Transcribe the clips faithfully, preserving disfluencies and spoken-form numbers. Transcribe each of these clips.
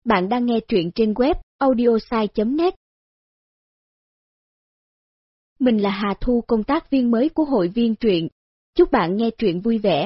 Bạn đang nghe truyện trên web audiosai chấm net. Mình là Hà Thu, công tác viên mới của hội viên truyện. Chúc bạn nghe truyện vui vẻ.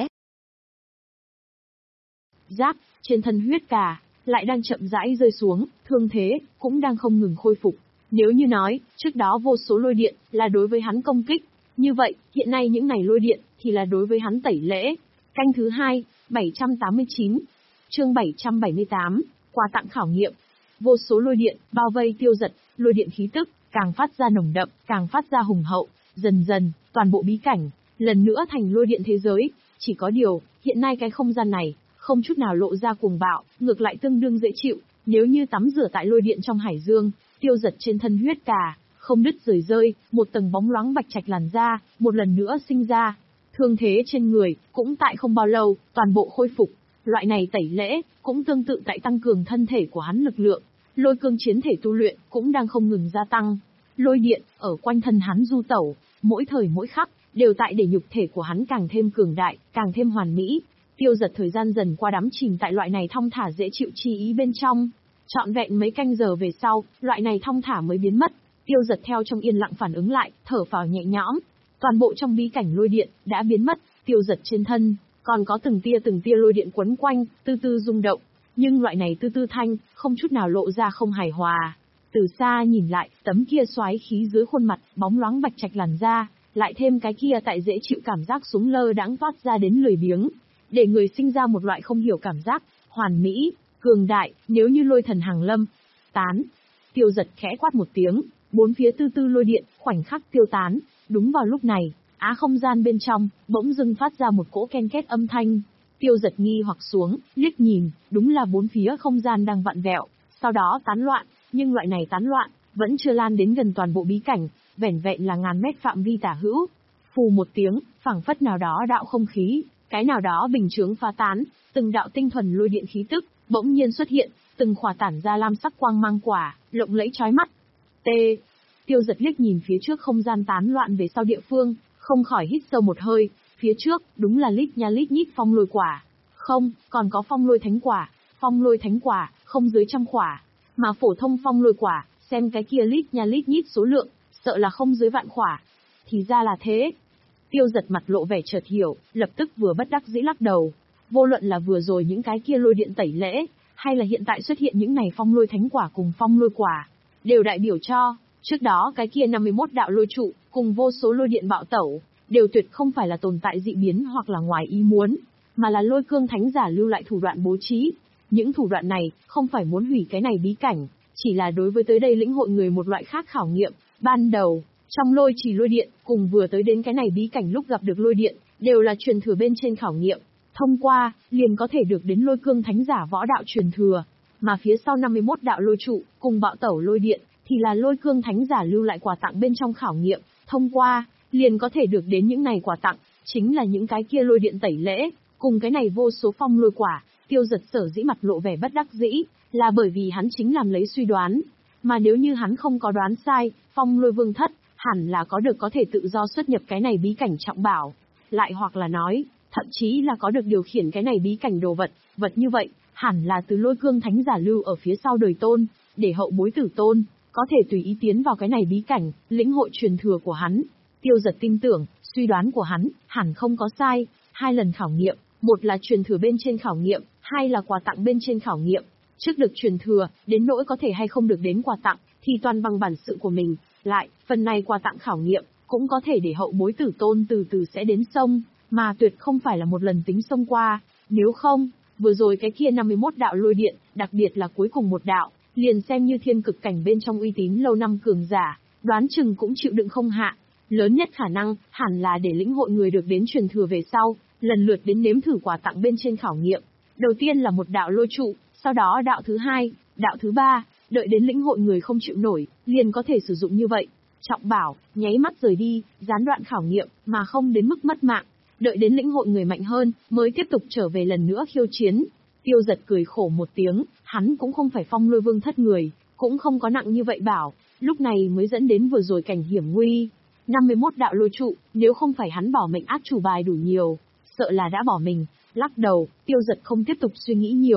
Giáp, trên thân huyết cà, lại đang chậm rãi rơi xuống, thương thế, cũng đang không ngừng khôi phục. Nếu như nói, trước đó vô số lôi điện, là đối với hắn công kích. Như vậy, hiện nay những này lôi điện, thì là đối với hắn tẩy lễ. Canh thứ hai, bảy trăm tám mươi chín. Chương bảy trăm bảy mươi tám, quà tặng khảo nghiệm. Vô số lôi điện, bao vây Tiêu Dật, lôi điện khí tức, càng phát ra nồng đậm, càng phát ra hùng hậu. Dần dần, toàn bộ bí cảnh, lần nữa thành lôi điện thế giới. Chỉ có điều, hiện nay cái không gian này, không chút nào lộ ra cuồng bạo, ngược lại tương đương dễ chịu. Nếu như tắm rửa tại lôi điện trong hải dương, Tiêu Dật trên thân huyết cà, không đứt rời rơi, một tầng bóng loáng bạch trạch làn da, một lần nữa sinh ra. Thương thế trên người, cũng tại không bao lâu, toàn bộ khôi phục. Loại này tẩy lễ, cũng tương tự tại tăng cường thân thể của hắn lực lượng. Lôi cương chiến thể tu luyện, cũng đang không ngừng gia tăng. Lôi điện, ở quanh thân hắn du tẩu, mỗi thời mỗi khắc, đều tại để nhục thể của hắn càng thêm cường đại, càng thêm hoàn mỹ. Tiêu Dật thời gian dần qua đắm chìm tại loại này thong thả dễ chịu chi ý bên trong. Trọn vẹn mấy canh giờ về sau, loại này thong thả mới biến mất. Tiêu Dật theo trong yên lặng phản ứng lại, thở phào nhẹ nhõm. Toàn bộ trong bí cảnh lôi điện đã biến mất, Tiêu Dật trên thân còn có từng tia từng tia lôi điện quấn quanh, tư tư rung động. Nhưng loại này tư tư thanh, không chút nào lộ ra không hài hòa. Từ xa nhìn lại, tấm kia xoáy khí dưới khuôn mặt, bóng loáng bạch trạch làn da, lại thêm cái kia tại dễ chịu cảm giác súng lơ đãng toát ra đến lười biếng, để người sinh ra một loại không hiểu cảm giác hoàn mỹ, cường đại. Nếu như lôi thần hàng lâm, tán. Tiêu Dật khẽ quát một tiếng, bốn phía tư tư lôi điện khoảnh khắc tiêu tán. Đúng vào lúc này, á không gian bên trong bỗng dưng phát ra một cỗ ken két âm thanh. Tiêu Dật nghi hoặc xuống, liếc nhìn, đúng là bốn phía không gian đang vặn vẹo, sau đó tán loạn. Nhưng loại này tán loạn vẫn chưa lan đến gần toàn bộ bí cảnh, vẻn vẹn là ngàn mét phạm vi tả hữu. Phù một tiếng, phảng phất nào đó đạo không khí, cái nào đó bình chướng phá tán, từng đạo tinh thuần lôi điện khí tức bỗng nhiên xuất hiện, từng khỏa tản ra lam sắc quang mang quả, lộng lẫy chói mắt. T. Tiêu Dật liếc nhìn phía trước không gian tán loạn về sau địa phương, không khỏi hít sâu một hơi. Phía trước, đúng là lít nha lít nhít phong lôi quả. Không, còn có phong lôi thánh quả. Phong lôi thánh quả, không dưới trăm quả. Mà phổ thông phong lôi quả, xem cái kia lít nha lít nhít số lượng, sợ là không dưới vạn quả. Thì ra là thế. Tiêu Dật mặt lộ vẻ chợt hiểu, lập tức vừa bất đắc dĩ lắc đầu. Vô luận là vừa rồi những cái kia lôi điện tẩy lễ, hay là hiện tại xuất hiện những này phong lôi thánh quả cùng phong lôi quả, đều đại biểu cho, trước đó cái kia năm mươi mốt đạo lôi trụ, cùng vô số lôi điện bạo tẩu, đều tuyệt không phải là tồn tại dị biến hoặc là ngoài ý muốn, mà là lôi cương thánh giả lưu lại thủ đoạn bố trí. Những thủ đoạn này, không phải muốn hủy cái này bí cảnh, chỉ là đối với tới đây lĩnh hội người một loại khác khảo nghiệm. Ban đầu, trong lôi trì lôi điện, cùng vừa tới đến cái này bí cảnh lúc gặp được lôi điện, đều là truyền thừa bên trên khảo nghiệm. Thông qua, liền có thể được đến lôi cương thánh giả võ đạo truyền thừa. Mà phía sau năm mươi mốt đạo lôi trụ, cùng bạo tẩu lôi điện, thì là lôi cương thánh giả lưu lại quà tặng bên trong khảo nghiệm. Thông qua, liền có thể được đến những này quà tặng, chính là những cái kia lôi điện tẩy lễ, cùng cái này vô số phong lôi quả. Tiêu Dật sở dĩ mặt lộ vẻ bất đắc dĩ, là bởi vì hắn chính làm lấy suy đoán. Mà nếu như hắn không có đoán sai, phong lôi vương thất, hẳn là có được có thể tự do xuất nhập cái này bí cảnh trọng bảo. Lại hoặc là nói, thậm chí là có được điều khiển cái này bí cảnh đồ vật, vật như vậy, hẳn là từ lôi cương thánh giả lưu ở phía sau đời tôn, để hậu bối tử tôn, có thể tùy ý tiến vào cái này bí cảnh, lĩnh hội truyền thừa của hắn. Tiêu Dật tin tưởng, suy đoán của hắn, hẳn không có sai. Hai lần khảo nghiệm, một là truyền thừa bên trên khảo nghiệm, hai là quà tặng bên trên khảo nghiệm. Trước được truyền thừa, đến nỗi có thể hay không được đến quà tặng, thì toàn bằng bản sự của mình. Lại, phần này quà tặng khảo nghiệm, cũng có thể để hậu bối tử tôn từ từ sẽ đến sông, mà tuyệt không phải là một lần tính sông qua. Nếu không, vừa rồi cái kia năm mươi mốt đạo lôi điện, đặc biệt là cuối cùng một đạo, liền xem như thiên cực cảnh bên trong uy tín lâu năm cường giả, đoán chừng cũng chịu đựng không hạ. Lớn nhất khả năng, hẳn là để lĩnh hội người được đến truyền thừa về sau, lần lượt đến nếm thử quà tặng bên trên khảo nghiệm. Đầu tiên là một đạo lôi trụ, sau đó đạo thứ hai, đạo thứ ba, đợi đến lĩnh hội người không chịu nổi, liền có thể sử dụng như vậy. Trọng bảo, nháy mắt rời đi, gián đoạn khảo nghiệm, mà không đến mức mất mạng. Đợi đến lĩnh hội người mạnh hơn, mới tiếp tục trở về lần nữa khiêu chiến. Tiêu Dật cười khổ một tiếng, hắn cũng không phải phong lôi vương thất người, cũng không có nặng như vậy bảo, lúc này mới dẫn đến vừa rồi cảnh hiểm nguy. năm mươi mốt đạo lôi trụ, nếu không phải hắn bỏ mệnh át chủ bài đủ nhiều, sợ là đã bỏ mình. Lắc đầu, Tiêu Dật không tiếp tục suy nghĩ nhiều.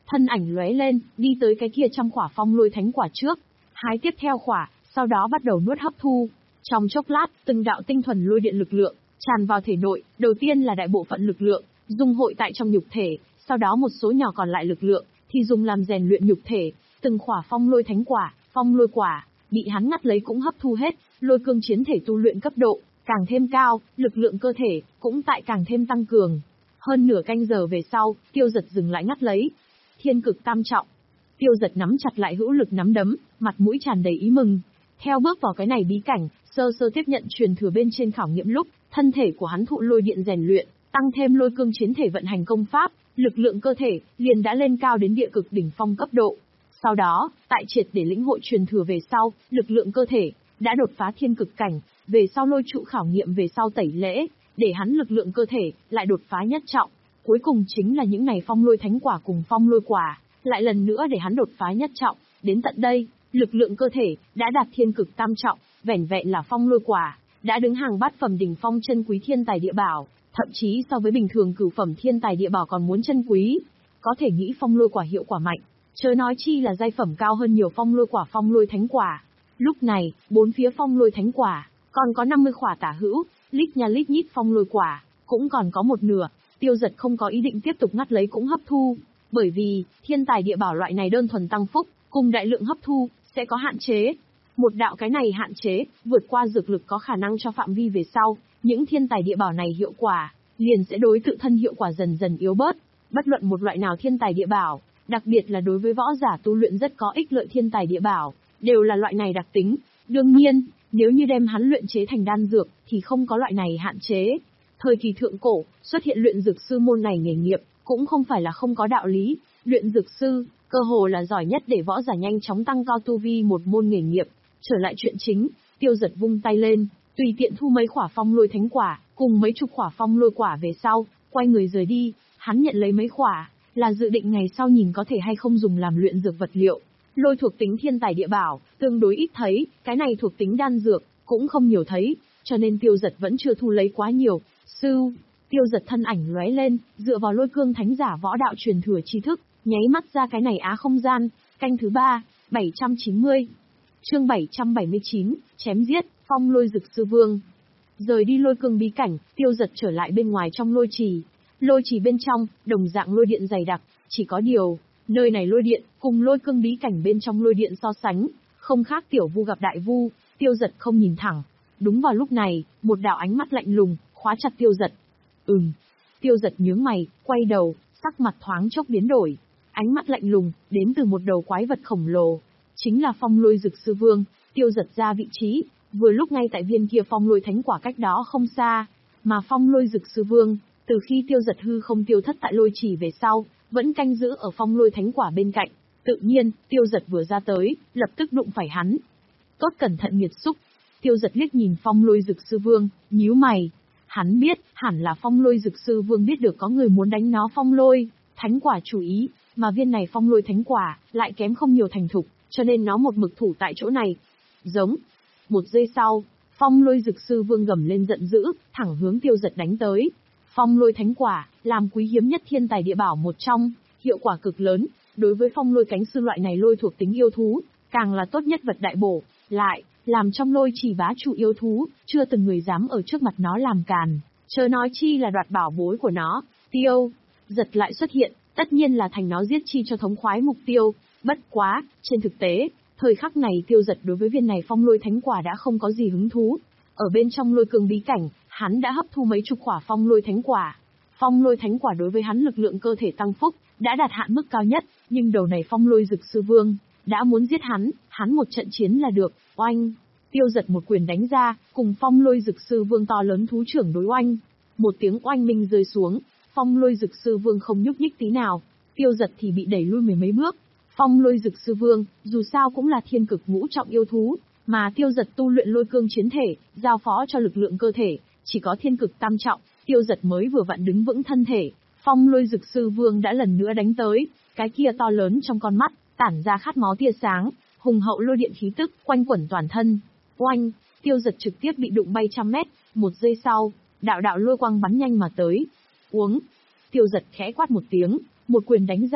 thân ảnh lóe lên, đi tới cái kia trăm quả phong lôi thánh quả trước, hái tiếp theo quả, sau đó bắt đầu nuốt hấp thu. Trong chốc lát, từng đạo tinh thuần lôi điện lực lượng tràn vào thể nội, đầu tiên là đại bộ phận lực lượng dung hội tại trong nhục thể, sau đó một số nhỏ còn lại lực lượng thì dùng làm rèn luyện nhục thể. Từng quả phong lôi thánh quả, phong lôi quả bị hắn ngắt lấy cũng hấp thu hết, lôi cương chiến thể tu luyện cấp độ càng thêm cao, lực lượng cơ thể cũng tại càng thêm tăng cường. Hơn nửa canh giờ về sau, Tiêu Dật dừng lại ngắt lấy. Thiên cực tam trọng. Tiêu Dật nắm chặt lại hữu lực nắm đấm, mặt mũi tràn đầy ý mừng. Theo bước vào cái này bí cảnh, sơ sơ tiếp nhận truyền thừa bên trên khảo nghiệm lúc, thân thể của hắn thụ lôi điện rèn luyện, tăng thêm lôi cương chiến thể vận hành công pháp, lực lượng cơ thể liền đã lên cao đến địa cực đỉnh phong cấp độ. Sau đó, tại triệt để lĩnh hội truyền thừa về sau, lực lượng cơ thể đã đột phá thiên cực cảnh, về sau lôi trụ khảo nghiệm về sau tẩy lễ, để hắn lực lượng cơ thể lại đột phá nhất trọng. Cuối cùng chính là những ngày phong lôi thánh quả cùng phong lôi quả, lại lần nữa để hắn đột phá nhất trọng. Đến tận đây, lực lượng cơ thể đã đạt thiên cực tam trọng, vẻn vẹn là phong lôi quả đã đứng hàng bát phẩm đỉnh phong chân quý thiên tài địa bảo, thậm chí so với bình thường cửu phẩm thiên tài địa bảo còn muốn chân quý. Có thể nghĩ phong lôi quả hiệu quả mạnh, chớ nói chi là giai phẩm cao hơn nhiều phong lôi quả phong lôi thánh quả. Lúc này, bốn phía phong lôi thánh quả còn có năm mươi quả tả hữu, lít nha lít nhít phong lôi quả cũng còn có một nửa. Tiêu Dật không có ý định tiếp tục ngắt lấy cũng hấp thu, bởi vì thiên tài địa bảo loại này đơn thuần tăng phúc, cùng đại lượng hấp thu sẽ có hạn chế. Một đạo cái này hạn chế vượt qua dược lực có khả năng cho phạm vi về sau, những thiên tài địa bảo này hiệu quả liền sẽ đối tự thân hiệu quả dần dần yếu bớt. Bất luận một loại nào thiên tài địa bảo, đặc biệt là đối với võ giả tu luyện rất có ích lợi thiên tài địa bảo, đều là loại này đặc tính. Đương nhiên, nếu như đem hắn luyện chế thành đan dược thì không có loại này hạn chế. Thời kỳ thượng cổ, xuất hiện luyện dược sư môn này nghề nghiệp, cũng không phải là không có đạo lý. Luyện dược sư, cơ hồ là giỏi nhất để võ giả nhanh chóng tăng cao tu vi một môn nghề nghiệp. Trở lại chuyện chính, Tiêu Dật vung tay lên, tùy tiện thu mấy quả phong lôi thánh quả, cùng mấy chục quả phong lôi quả về sau, quay người rời đi. Hắn nhận lấy mấy quả, là dự định ngày sau nhìn có thể hay không dùng làm luyện dược vật liệu. Lôi thuộc tính thiên tài địa bảo, tương đối ít thấy, cái này thuộc tính đan dược, cũng không nhiều thấy, cho nên Tiêu Dật vẫn chưa thu lấy quá nhiều. Sư, Tiêu Dật thân ảnh lóe lên, dựa vào lôi cương thánh giả võ đạo truyền thừa tri thức, nháy mắt ra cái này á không gian. Canh thứ ba, bảy trăm chín mươi. Chương bảy trăm bảy mươi chín, chém giết, phong lôi dực sư vương. Rời đi lôi cương bí cảnh, Tiêu Dật trở lại bên ngoài trong lôi trì. Lôi trì bên trong, đồng dạng lôi điện dày đặc, chỉ có điều, nơi này lôi điện, cùng lôi cương bí cảnh bên trong lôi điện so sánh, không khác tiểu vu gặp đại vu. Tiêu Dật không nhìn thẳng. Đúng vào lúc này, một đạo ánh mắt lạnh lùng khóa chặt Tiêu Dật. Ừm. Tiêu Dật nhướng mày, quay đầu, sắc mặt thoáng chốc biến đổi. Ánh mắt lạnh lùng, đến từ một đầu quái vật khổng lồ. Chính là phong lôi dực sư vương. Tiêu Dật ra vị trí, vừa lúc ngay tại viên kia phong lôi thánh quả cách đó không xa. Mà phong lôi dực sư vương, từ khi Tiêu Dật hư không tiêu thất tại lôi trì về sau, vẫn canh giữ ở phong lôi thánh quả bên cạnh. Tự nhiên, Tiêu Dật vừa ra tới, lập tức đụng phải hắn. Tốt cẩn thận nghiệt xúc. Tiêu Dật liếc nhìn phong lôi dực sư vương, nhíu mày. Hắn biết, hẳn là phong lôi dực sư vương biết được có người muốn đánh nó phong lôi thánh quả chủ ý, mà viên này phong lôi thánh quả lại kém không nhiều thành thục, cho nên nó một mực thủ tại chỗ này. Giống. Một giây sau, phong lôi dực sư vương gầm lên giận dữ, thẳng hướng Tiêu Dật đánh tới. Phong lôi thánh quả, làm quý hiếm nhất thiên tài địa bảo một trong, hiệu quả cực lớn, đối với phong lôi cánh sư loại này lôi thuộc tính yêu thú, càng là tốt nhất vật đại bổ, lại làm trong lôi trì bá chủ yêu thú, chưa từng người dám ở trước mặt nó làm càn, chớ nói chi là đoạt bảo bối của nó. Tiêu Dật lại xuất hiện, tất nhiên là thành nó giết chi cho thống khoái mục tiêu. Bất quá, trên thực tế, thời khắc này Tiêu Dật đối với viên này phong lôi thánh quả đã không có gì hứng thú. Ở bên trong lôi cương bí cảnh, hắn đã hấp thu mấy chục quả phong lôi thánh quả. Phong lôi thánh quả đối với hắn lực lượng cơ thể tăng phúc, đã đạt hạn mức cao nhất, nhưng đầu này phong lôi dực sư vương đã muốn giết hắn, hắn một trận chiến là được. Oanh! Tiêu Dật một quyền đánh ra, cùng phong lôi dực sư vương to lớn thú trưởng đối oanh. Một tiếng oanh minh rơi xuống, phong lôi dực sư vương không nhúc nhích tí nào, Tiêu Dật thì bị đẩy lui mười mấy bước. Phong lôi dực sư vương, dù sao cũng là thiên cực ngũ trọng yêu thú, mà Tiêu Dật tu luyện lôi cương chiến thể, giao phó cho lực lượng cơ thể, chỉ có thiên cực tam trọng, Tiêu Dật mới vừa vặn đứng vững thân thể. Phong lôi dực sư vương đã lần nữa đánh tới, cái kia to lớn trong con mắt, tản ra khát máu tia sáng, hùng hậu lôi điện khí tức, quanh quẩn toàn thân. Oanh! Tiêu Dật trực tiếp bị đụng bay trăm mét, một giây sau, đạo đạo lôi quang bắn nhanh mà tới. Uống! Tiêu Dật khẽ quát một tiếng, một quyền đánh ra,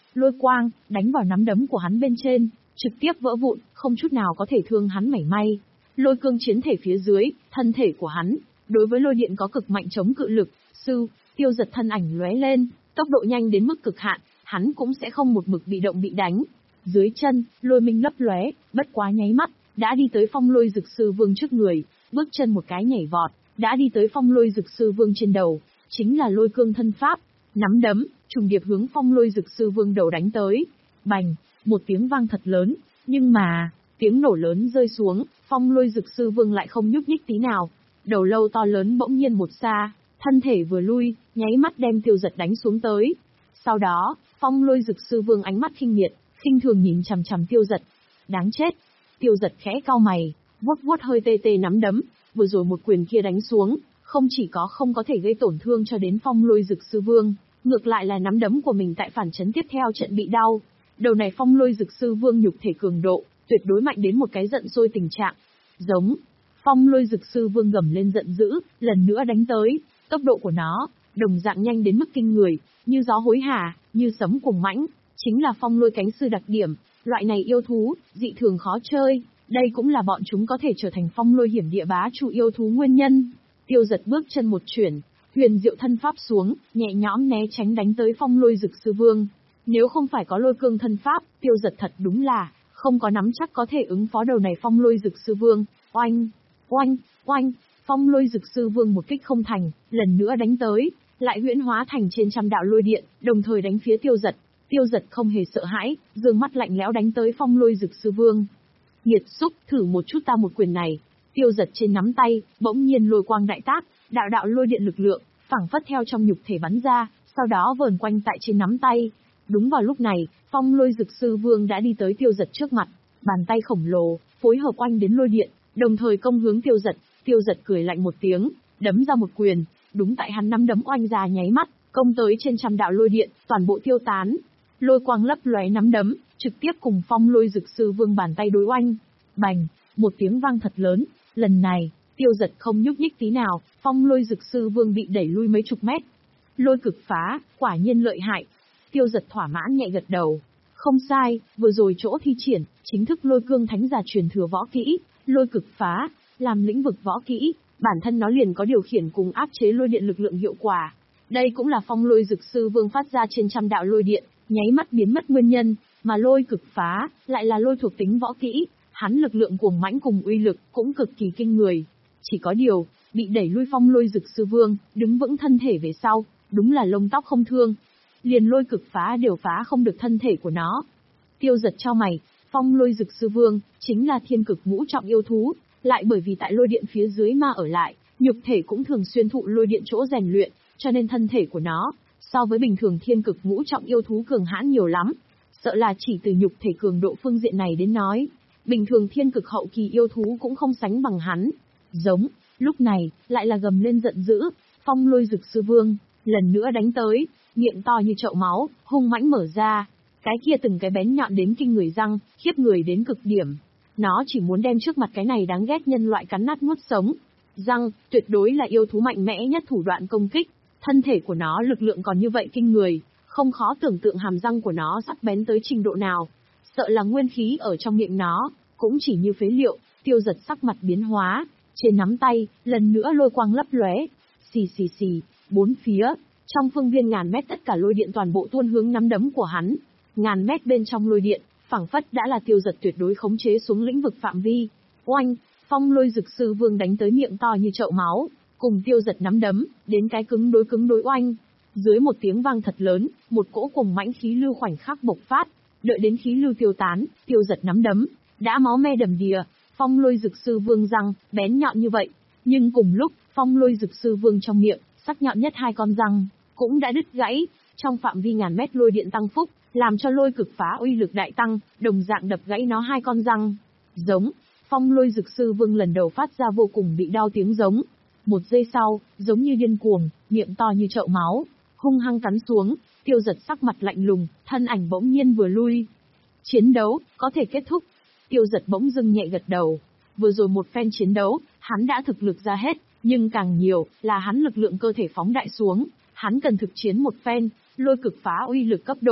lôi quang, đánh vào nắm đấm của hắn bên trên, trực tiếp vỡ vụn, không chút nào có thể thương hắn mảy may. Lôi cương chiến thể phía dưới, thân thể của hắn, đối với lôi điện có cực mạnh chống cự lực, sư, Tiêu Giật thân ảnh lóe lên, tốc độ nhanh đến mức cực hạn, hắn cũng sẽ không một mực bị động bị đánh. Dưới chân, lôi minh lấp lóe, bất quá nháy mắt, đã đi tới Phong Lôi Dực Sư Vương trước người, bước chân một cái nhảy vọt, đã đi tới Phong Lôi Dực Sư Vương trên đầu, chính là lôi cương thân pháp, nắm đấm, trùng điệp hướng Phong Lôi Dực Sư Vương đầu đánh tới. Bành, một tiếng vang thật lớn, nhưng mà, tiếng nổ lớn rơi xuống, Phong Lôi Dực Sư Vương lại không nhúc nhích tí nào. Đầu lâu to lớn bỗng nhiên một xa, thân thể vừa lui, nháy mắt đem Tiêu Giật đánh xuống tới. Sau đó, Phong Lôi Dực Sư Vương ánh mắt khinh miệt, khinh thường nhìn chằm chằm Tiêu Giật. Đáng chết. Tiêu Giật khẽ cau mày, vuốt vuốt hơi tê tê nắm đấm, vừa rồi một quyền kia đánh xuống, không chỉ có không có thể gây tổn thương cho đến Phong Lôi Dực Sư Vương, ngược lại là nắm đấm của mình tại phản chấn tiếp theo trận bị đau. Đầu này Phong Lôi Dực Sư Vương nhục thể cường độ, tuyệt đối mạnh đến một cái giận sôi tình trạng. Giống. Phong Lôi Dực Sư Vương gầm lên giận dữ, lần nữa đánh tới, tốc độ của nó, đồng dạng nhanh đến mức kinh người, như gió hối hả, như sấm cuồng mãnh, chính là Phong Lôi Cánh Sư đặc điểm, loại này yêu thú, dị thường khó chơi, đây cũng là bọn chúng có thể trở thành Phong Lôi hiểm địa bá chủ yêu thú nguyên nhân. Tiêu Giật bước chân một chuyển, huyền diệu thân pháp xuống, nhẹ nhõm né tránh đánh tới Phong Lôi Dực Sư Vương. Nếu không phải có lôi cương thân pháp, Tiêu Giật thật đúng là không có nắm chắc có thể ứng phó đầu này Phong Lôi Dực Sư Vương. Oanh, oanh, oanh, Phong Lôi Dực Sư Vương một kích không thành, lần nữa đánh tới, lại huyễn hóa thành trên trăm đạo lôi điện, đồng thời đánh phía Tiêu Giật. Tiêu Giật không hề sợ hãi, dương mắt lạnh lẽo đánh tới Phong Lôi Dực Sư Vương. Nghiệt xúc, thử một chút ta một quyền này. Tiêu Giật trên nắm tay, bỗng nhiên lôi quang đại tác, đạo đạo lôi điện lực lượng, phảng phất theo trong nhục thể bắn ra, sau đó vờn quanh tại trên nắm tay. Đúng vào lúc này, Phong Lôi Dực Sư Vương đã đi tới Tiêu Giật trước mặt, bàn tay khổng lồ, phối hợp oanh đến lôi điện, đồng thời công hướng Tiêu Giật. Tiêu Giật cười lạnh một tiếng, đấm ra một quyền, đúng tại hắn nắm đấm oanh ra nháy mắt, công tới trên trăm đạo lôi điện, toàn bộ tiêu tán. Lôi quang lấp lóe nắm đấm, trực tiếp cùng Phong Lôi Dực Sư Vương bàn tay đối oanh. Bành, một tiếng vang thật lớn, lần này, Tiêu Giật không nhúc nhích tí nào, Phong Lôi Dực Sư Vương bị đẩy lui mấy chục mét. Lôi cực phá, quả nhiên lợi hại. Tiêu Giật thỏa mãn nhẹ gật đầu. Không sai, vừa rồi chỗ thi triển, chính thức lôi cương thánh giả truyền thừa võ kỹ, lôi cực phá, làm lĩnh vực võ kỹ, bản thân nó liền có điều khiển cùng áp chế lôi điện lực lượng hiệu quả. Đây cũng là Phong Lôi Dực Sư Vương phát ra trên trăm đạo lôi điện, nháy mắt biến mất nguyên nhân, mà lôi cực phá, lại là lôi thuộc tính võ kỹ, hắn lực lượng cuồng mãnh cùng uy lực cũng cực kỳ kinh người. Chỉ có điều, bị đẩy lui Phong Lôi Dực Sư Vương, đứng vững thân thể về sau, đúng là lông tóc không thương. Liền lôi cực phá đều phá không được thân thể của nó. Tiêu Giật chau mày, Phong Lôi Dực Sư Vương, chính là thiên cực ngũ trọng yêu thú, lại bởi vì tại lôi điện phía dưới mà ở lại, nhục thể cũng thường xuyên thụ lôi điện chỗ rèn luyện, cho nên thân thể của nó, so với bình thường thiên cực ngũ trọng yêu thú cường hãn nhiều lắm. Sợ là chỉ từ nhục thể cường độ phương diện này đến nói, bình thường thiên cực hậu kỳ yêu thú cũng không sánh bằng hắn. Giống, lúc này, lại là gầm lên giận dữ, Phong Lôi Dực Sư Vương, lần nữa đánh tới, miệng to như chậu máu, hung mãnh mở ra. Cái kia từng cái bén nhọn đến kinh người răng, khiếp người đến cực điểm. Nó chỉ muốn đem trước mặt cái này đáng ghét nhân loại cắn nát nuốt sống. Răng, tuyệt đối là yêu thú mạnh mẽ nhất thủ đoạn công kích. Thân thể của nó lực lượng còn như vậy kinh người, không khó tưởng tượng hàm răng của nó sắc bén tới trình độ nào. Sợ là nguyên khí ở trong miệng nó, cũng chỉ như phế liệu. Tiêu Giật sắc mặt biến hóa, trên nắm tay, lần nữa lôi quang lấp lóe. Xì xì xì, bốn phía, trong phương viên ngàn mét tất cả lôi điện toàn bộ tuôn hướng nắm đấm của hắn. Ngàn mét bên trong lôi điện, phảng phất đã là Tiêu Giật tuyệt đối khống chế xuống lĩnh vực phạm vi. Oanh, Phong Lôi Dực Sư Vương đánh tới miệng to như chậu máu, cùng Tiêu Giật nắm đấm, đến cái cứng đối cứng đối oanh. Dưới một tiếng vang thật lớn, một cỗ cùng mãnh khí lưu khoảnh khắc bộc phát, đợi đến khí lưu tiêu tán, Tiêu Giật nắm đấm, đã máu me đầm đìa. Phong Lôi Dực Sư Vương răng, bén nhọn như vậy, nhưng cùng lúc, Phong Lôi Dực Sư Vương trong miệng, sắc nhọn nhất hai con răng, cũng đã đứt gãy, trong phạm vi ngàn mét lôi điện tăng phúc, làm cho lôi cực phá uy lực đại tăng, đồng dạng đập gãy nó hai con răng. Giống, Phong Lôi Dực Sư Vương lần đầu phát ra vô cùng bị đau tiếng giống. Một giây sau, giống như điên cuồng, miệng to như chậu máu, hung hăng cắn xuống. Tiêu Giật sắc mặt lạnh lùng, thân ảnh bỗng nhiên vừa lui. Chiến đấu, có thể kết thúc. Tiêu Giật bỗng dưng nhẹ gật đầu. Vừa rồi một phen chiến đấu, hắn đã thực lực ra hết, nhưng càng nhiều, là hắn lực lượng cơ thể phóng đại xuống. Hắn cần thực chiến một phen, lôi cực phá uy lực cấp độ,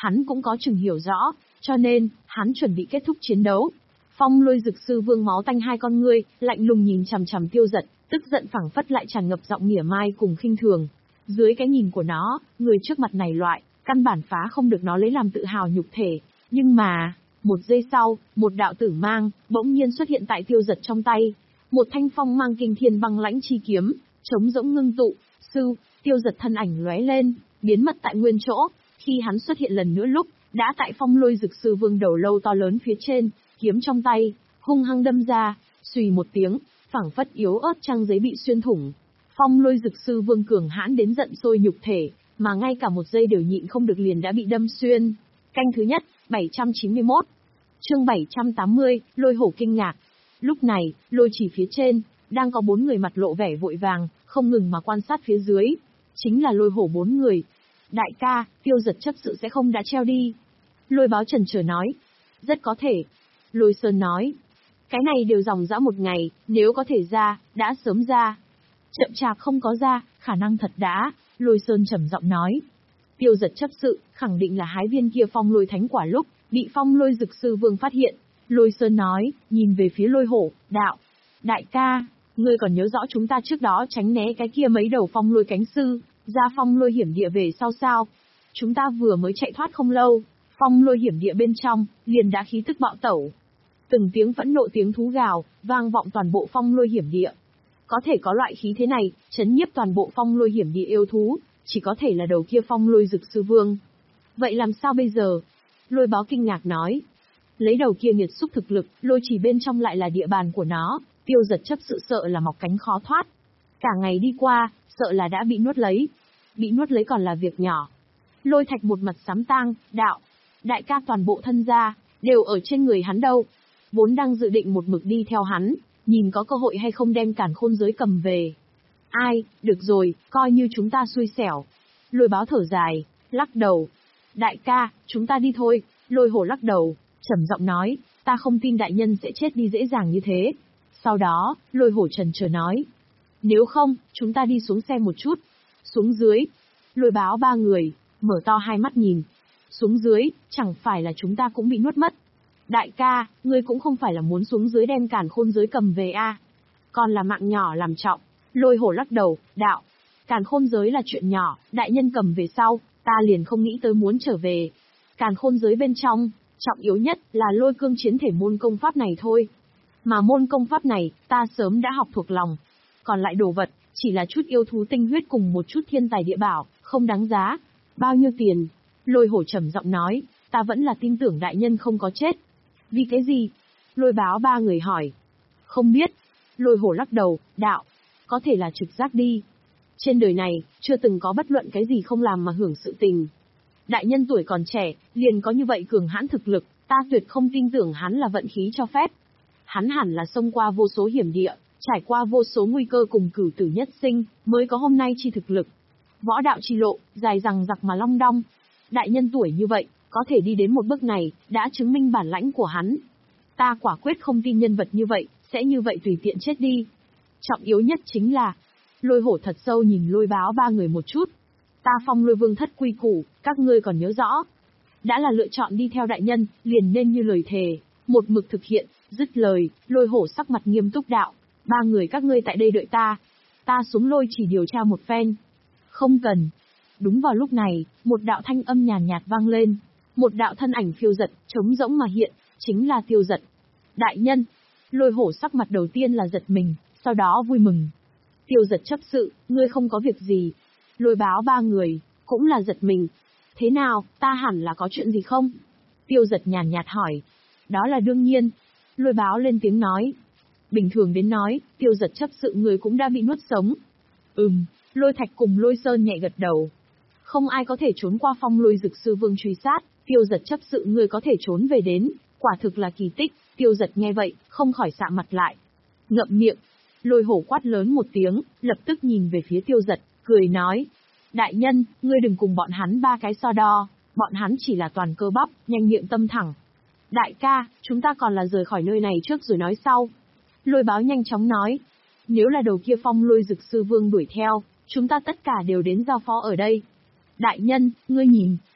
hắn cũng có chừng hiểu rõ, cho nên, hắn chuẩn bị kết thúc chiến đấu. Phong Lôi Dực Sư Vương máu tanh hai con ngươi, lạnh lùng nhìn chằm chằm Tiêu Dật, tức giận phảng phất lại tràn ngập giọng mỉa mai cùng khinh thường. Dưới cái nhìn của nó, người trước mặt này loại, căn bản phá không được nó lấy làm tự hào nhục thể. Nhưng mà, một giây sau, một đạo tử mang, bỗng nhiên xuất hiện tại Tiêu Dật trong tay. Một thanh phong mang kinh thiên băng lãnh chi kiếm, trống rỗng ngưng tụ, sư, Tiêu Dật thân ảnh lóe lên, biến mất tại nguyên chỗ. Khi hắn xuất hiện lần nữa lúc, đã tại Phong Lôi Dực Sư Vương đầu lâu to lớn phía trên, kiếm trong tay, hung hăng đâm ra, xùy một tiếng, phảng phất yếu ớt trang giấy bị xuyên thủng. Phong Lôi Dực Sư Vương cường hãn đến giận sôi nhục thể, mà ngay cả một giây đều nhịn không được liền đã bị đâm xuyên. Canh thứ nhất, bảy trăm chín mươi mốt. Chương bảy trăm tám mươi, Lôi Hổ kinh ngạc. Lúc này, lôi chỉ phía trên, đang có bốn người mặt lộ vẻ vội vàng, không ngừng mà quan sát phía dưới. Chính là Lôi Hổ bốn người. Đại ca, Tiêu Dật chấp sự sẽ không đã treo đi. Lôi Báo chần chờ nói. Rất có thể. Lôi Sơn nói. Cái này đều dòng dã một ngày, nếu có thể ra, đã sớm ra. Chậm chạp không có ra, khả năng thật đã, Lôi Sơn trầm giọng nói. Tiêu Dật chấp sự, khẳng định là hái viên kia phong lôi thánh quả lúc, bị Phong Lôi Dực Sư Vương phát hiện. Lôi Sơn nói, nhìn về phía Lôi Hổ, đạo. Đại ca, ngươi còn nhớ rõ chúng ta trước đó tránh né cái kia mấy đầu phong lôi cánh sư, ra phong lôi hiểm địa về sau sao? Chúng ta vừa mới chạy thoát không lâu, phong lôi hiểm địa bên trong, liền đã khí tức bạo tẩu. Từng tiếng phẫn nộ tiếng thú gào, vang vọng toàn bộ phong lôi hiểm địa. Có thể có loại khí thế này, chấn nhiếp toàn bộ phong lôi hiểm địa yêu thú, chỉ có thể là đầu kia Phong Lôi Dực Sư Vương. Vậy làm sao bây giờ? Lôi Báo kinh ngạc nói. Lấy đầu kia nghiệt xúc thực lực, lôi chỉ bên trong lại là địa bàn của nó, Tiêu Dật chấp sự sợ là mọc cánh khó thoát. Cả ngày đi qua, sợ là đã bị nuốt lấy. Bị nuốt lấy còn là việc nhỏ. Lôi Thạch một mặt sám tang, đạo. Đại ca toàn bộ thân gia, đều ở trên người hắn đâu. Vốn đang dự định một mực đi theo hắn, nhìn có cơ hội hay không đem Càn Khôn giới cầm về. Ai, được rồi, coi như chúng ta xui xẻo. Lôi Báo thở dài, lắc đầu. Đại ca, chúng ta đi thôi. Lôi Hổ lắc đầu, trầm giọng nói, ta không tin đại nhân sẽ chết đi dễ dàng như thế. Sau đó, Lôi Hổ trần chờ nói. Nếu không, chúng ta đi xuống xe một chút. Xuống dưới. Lôi Báo ba người, mở to hai mắt nhìn. Xuống dưới, chẳng phải là chúng ta cũng bị nuốt mất. Đại ca, ngươi cũng không phải là muốn xuống dưới đem Càn Khôn giới cầm về a? Còn là mạng nhỏ làm trọng. Lôi Hổ lắc đầu, đạo. Càn Khôn giới là chuyện nhỏ, đại nhân cầm về sau, ta liền không nghĩ tới muốn trở về. Càn Khôn giới bên trong, trọng yếu nhất là lôi cương chiến thể môn công pháp này thôi. Mà môn công pháp này, ta sớm đã học thuộc lòng. Còn lại đồ vật, chỉ là chút yêu thú tinh huyết cùng một chút thiên tài địa bảo, không đáng giá. Bao nhiêu tiền? Lôi Hổ trầm giọng nói, ta vẫn là tin tưởng đại nhân không có chết. Vì cái gì? Lôi Báo ba người hỏi. Không biết. Lôi Hổ lắc đầu, đạo. Có thể là trực giác đi. Trên đời này, chưa từng có bất luận cái gì không làm mà hưởng sự tình. Đại nhân tuổi còn trẻ, liền có như vậy cường hãn thực lực, ta tuyệt không tin tưởng hắn là vận khí cho phép. Hắn hẳn là xông qua vô số hiểm địa, trải qua vô số nguy cơ cùng cửu tử nhất sinh, mới có hôm nay chi thực lực. Võ đạo chi lộ, dài dằng dặc mà long đong. Đại nhân tuổi như vậy, có thể đi đến một bước này, đã chứng minh bản lãnh của hắn. Ta quả quyết không tin nhân vật như vậy, sẽ như vậy tùy tiện chết đi. Trọng yếu nhất chính là, Lôi Hổ thật sâu nhìn Lôi Báo ba người một chút. Ta Phong Lôi Vương thất quy củ, các ngươi còn nhớ rõ. Đã là lựa chọn đi theo đại nhân, liền nên như lời thề, một mực thực hiện, dứt lời, Lôi Hổ sắc mặt nghiêm túc đạo. Ba người các ngươi tại đây đợi ta. Ta xuống lôi chỉ điều tra một phen. Không cần. Đúng vào lúc này, một đạo thanh âm nhàn nhạt vang lên. Một đạo thân ảnh phiêu giật, trống rỗng mà hiện, chính là Tiêu Dật. Đại nhân. Lôi Hổ sắc mặt đầu tiên là giật mình, sau đó vui mừng. Tiêu Dật chấp sự, ngươi không có việc gì. Lôi Báo ba người, cũng là giật mình. Thế nào, ta hẳn là có chuyện gì không? Tiêu Dật nhàn nhạt hỏi. Đó là đương nhiên. Lôi Báo lên tiếng nói. Bình thường đến nói, Tiêu Dật chấp sự người cũng đã bị nuốt sống. Ừm, Lôi Thạch cùng Lôi Sơn nhẹ gật đầu. Không ai có thể trốn qua Phong Lôi Dực Sư Vương truy sát, Tiêu Dật chấp sự người có thể trốn về đến, quả thực là kỳ tích. Tiêu Dật nghe vậy, không khỏi sạm mặt lại. Ngậm miệng. Lôi Hổ quát lớn một tiếng, lập tức nhìn về phía Tiêu Dật, cười nói. Đại nhân, ngươi đừng cùng bọn hắn ba cái so đo, bọn hắn chỉ là toàn cơ bắp, nhanh miệng tâm thẳng. Đại ca, chúng ta còn là rời khỏi nơi này trước rồi nói sau. Lôi Báo nhanh chóng nói. Nếu là đầu kia Phong Lôi Dực Sư Vương đuổi theo, chúng ta tất cả đều đến giao phó ở đây. Đại nhân, ngươi nhìn.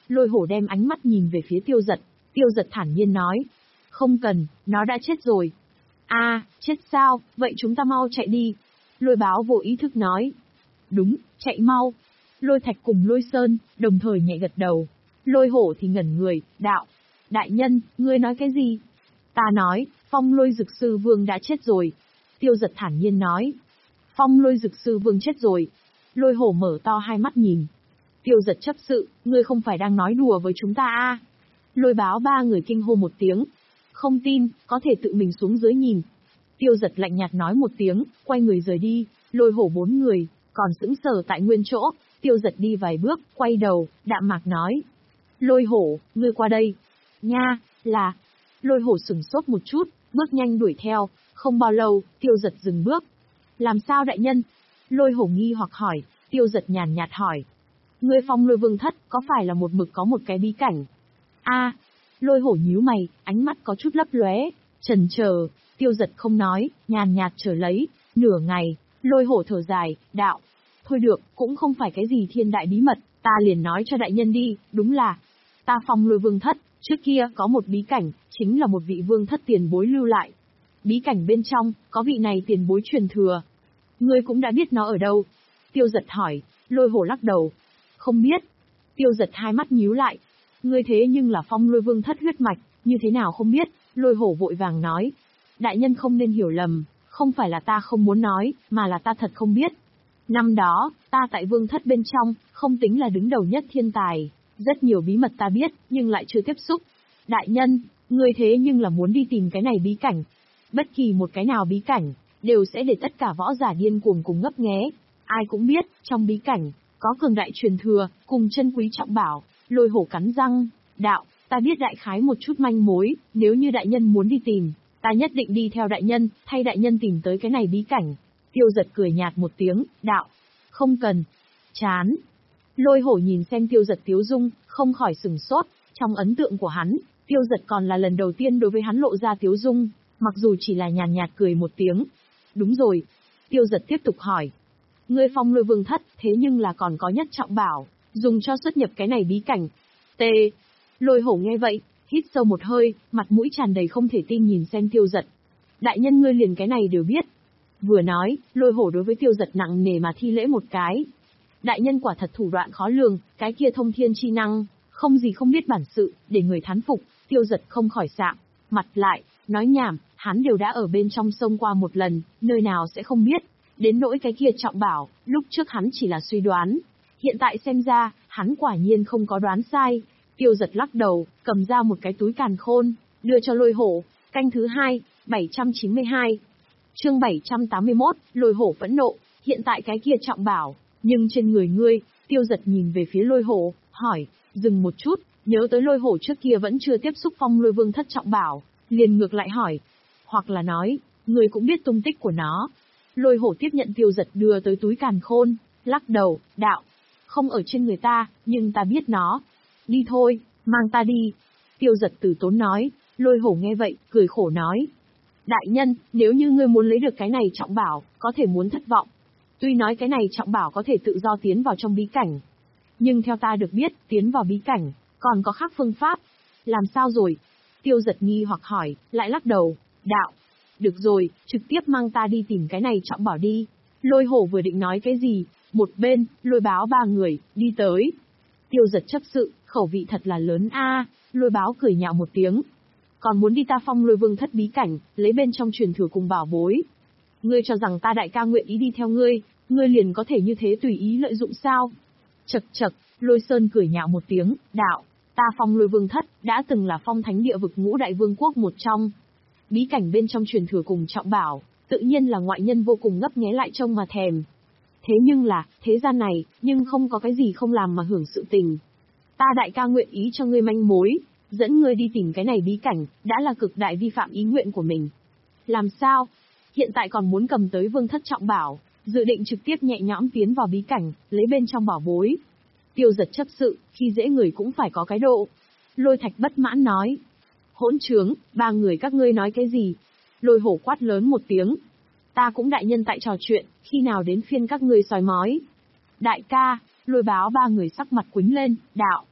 Lôi hổ đem ánh mắt nhìn về phía Tiêu Giật, Tiêu Giật thản nhiên nói. Không cần, nó đã chết rồi. A, à, chết sao, vậy chúng ta mau chạy đi. Lôi báo vô ý thức nói. Đúng, chạy mau. Lôi Thạch cùng Lôi Sơn, đồng thời nhẹ gật đầu. Lôi hổ thì ngẩn người, đạo. Đại nhân, ngươi nói cái gì? Ta nói, Phong Lôi Dực Sư Vương đã chết rồi. Tiêu Giật thản nhiên nói. Phong Lôi Dực Sư Vương chết rồi. Lôi hổ mở to hai mắt nhìn. Tiêu Giật chấp sự, ngươi không phải đang nói đùa với chúng ta à? Lôi báo ba người kinh hô một tiếng. Không tin, có thể tự mình xuống dưới nhìn. Tiêu Giật lạnh nhạt nói một tiếng, quay người rời đi. Lôi hổ bốn người, còn sững sờ tại nguyên chỗ. Tiêu Giật đi vài bước, quay đầu, đạm mạc nói. Lôi hổ, ngươi qua đây. Nha, là. Lôi hổ sửng sốt một chút, bước nhanh đuổi theo. Không bao lâu, Tiêu Giật dừng bước. Làm sao đại nhân? Lôi hổ nghi hoặc hỏi. Tiêu Giật nhàn nhạt hỏi. Ngươi Phong Lôi Vương thất có phải là một mực có một cái bí cảnh? A, Lôi hổ nhíu mày, ánh mắt có chút lấp lóe, chần chờ. Tiêu Giật không nói, nhàn nhạt chờ lấy. Nửa ngày, Lôi hổ thở dài, đạo. Thôi được, cũng không phải cái gì thiên đại bí mật, ta liền nói cho đại nhân đi, đúng là. Ta Phong Lôi Vương thất, trước kia có một bí cảnh, chính là một vị vương thất tiền bối lưu lại. Bí cảnh bên trong, có vị này tiền bối truyền thừa. Ngươi cũng đã biết nó ở đâu? Tiêu Giật hỏi. Lôi hổ lắc đầu. Không biết. Tiêu Giật hai mắt nhíu lại. Ngươi thế nhưng là Phong Lôi Vương thất huyết mạch, như thế nào không biết? Lôi hổ vội vàng nói. Đại nhân không nên hiểu lầm, không phải là ta không muốn nói, mà là ta thật không biết. Năm đó, ta tại vương thất bên trong, không tính là đứng đầu nhất thiên tài. Rất nhiều bí mật ta biết, nhưng lại chưa tiếp xúc. Đại nhân, ngươi thế nhưng là muốn đi tìm cái này bí cảnh. Bất kỳ một cái nào bí cảnh, đều sẽ để tất cả võ giả điên cuồng cùng ngấp nghé. Ai cũng biết, trong bí cảnh, có cường đại truyền thừa, cùng chân quý trọng bảo. Lôi hổ cắn răng, đạo, ta biết đại khái một chút manh mối, nếu như đại nhân muốn đi tìm, ta nhất định đi theo đại nhân, thay đại nhân tìm tới cái này bí cảnh. Tiêu Giật cười nhạt một tiếng, đạo, không cần. Chán. Lôi hổ nhìn xem Tiêu Giật tiếu dung, không khỏi sửng sốt, trong ấn tượng của hắn, Tiêu Giật còn là lần đầu tiên đối với hắn lộ ra tiếu dung, mặc dù chỉ là nhàn nhạt cười một tiếng. Đúng rồi. Tiêu Giật tiếp tục hỏi. Ngươi Phong Lôi Vương thất, thế nhưng là còn có nhất trọng bảo, dùng cho xuất nhập cái này bí cảnh. T. Lôi hổ nghe vậy, hít sâu một hơi, mặt mũi tràn đầy không thể tin nhìn xem Tiêu Giật. Đại nhân ngươi liền cái này đều biết. Vừa nói, lôi hổ đối với Tiêu Giật nặng nề mà thi lễ một cái. Đại nhân quả thật thủ đoạn khó lường, cái kia thông thiên chi năng, không gì không biết bản sự, để người thán phục. Tiêu Giật không khỏi sạm mặt lại, nói nhảm, hắn đều đã ở bên trong sông qua một lần, nơi nào sẽ không biết. Đến nỗi cái kia trọng bảo, lúc trước hắn chỉ là suy đoán. Hiện tại xem ra, hắn quả nhiên không có đoán sai. Tiêu Giật lắc đầu, cầm ra một cái túi càn khôn, đưa cho lôi hổ. Canh thứ hai, bảy trăm chín mươi hai. Chương bảy trăm tám mươi mốt, lôi hổ phẫn nộ. Hiện tại cái kia trọng bảo, nhưng trên người ngươi. Tiêu Giật nhìn về phía lôi hổ, hỏi, dừng một chút, nhớ tới lôi hổ trước kia vẫn chưa tiếp xúc Phong Lôi Vương thất trọng bảo, liền ngược lại hỏi. Hoặc là nói, ngươi cũng biết tung tích của nó. Lôi hổ tiếp nhận Tiêu Giật đưa tới túi càn khôn, lắc đầu, đạo, không ở trên người ta, nhưng ta biết nó. Đi thôi, mang ta đi. Tiêu Giật từ tốn nói. Lôi hổ nghe vậy, cười khổ nói. Đại nhân, nếu như ngươi muốn lấy được cái này trọng bảo, có thể muốn thất vọng. Tuy nói cái này trọng bảo có thể tự do tiến vào trong bí cảnh, nhưng theo ta được biết, tiến vào bí cảnh, còn có khác phương pháp. Làm sao rồi? Tiêu Giật nghi hoặc hỏi, lại lắc đầu, đạo. Được rồi, trực tiếp mang ta đi tìm cái này trọng bảo đi. Lôi hổ vừa định nói cái gì, một bên, lôi báo ba người, đi tới. Tiêu Giật chấp sự, khẩu vị thật là lớn a. Lôi báo cười nhạo một tiếng. Còn muốn đi ta Phong Lôi Vương thất bí cảnh, lấy bên trong truyền thừa cùng bảo bối. Ngươi cho rằng ta đại ca nguyện ý đi theo ngươi, ngươi liền có thể như thế tùy ý lợi dụng sao? Chậc chậc, Lôi Sơn cười nhạo một tiếng, đạo, ta Phong Lôi Vương thất, đã từng là phong thánh địa vực ngũ đại vương quốc một trong. Bí cảnh bên trong truyền thừa cùng trọng bảo, tự nhiên là ngoại nhân vô cùng ngấp nghé lại trông mà thèm. Thế nhưng là, thế gian này, nhưng không có cái gì không làm mà hưởng sự tình. Ta đại ca nguyện ý cho ngươi manh mối, dẫn ngươi đi tìm cái này bí cảnh, đã là cực đại vi phạm ý nguyện của mình. Làm sao? Hiện tại còn muốn cầm tới vương thất trọng bảo, dự định trực tiếp nhẹ nhõm tiến vào bí cảnh, lấy bên trong bảo bối. Tiêu Giật chấp sự, khi dễ người cũng phải có cái độ. Lôi Thạch bất mãn nói. Hỗn trướng, ba người các ngươi nói cái gì? Lôi hổ quát lớn một tiếng. Ta cũng đại nhân tại trò chuyện, khi nào đến phiên các ngươi soi mói. Đại ca, lôi báo ba người sắc mặt quính lên, đạo.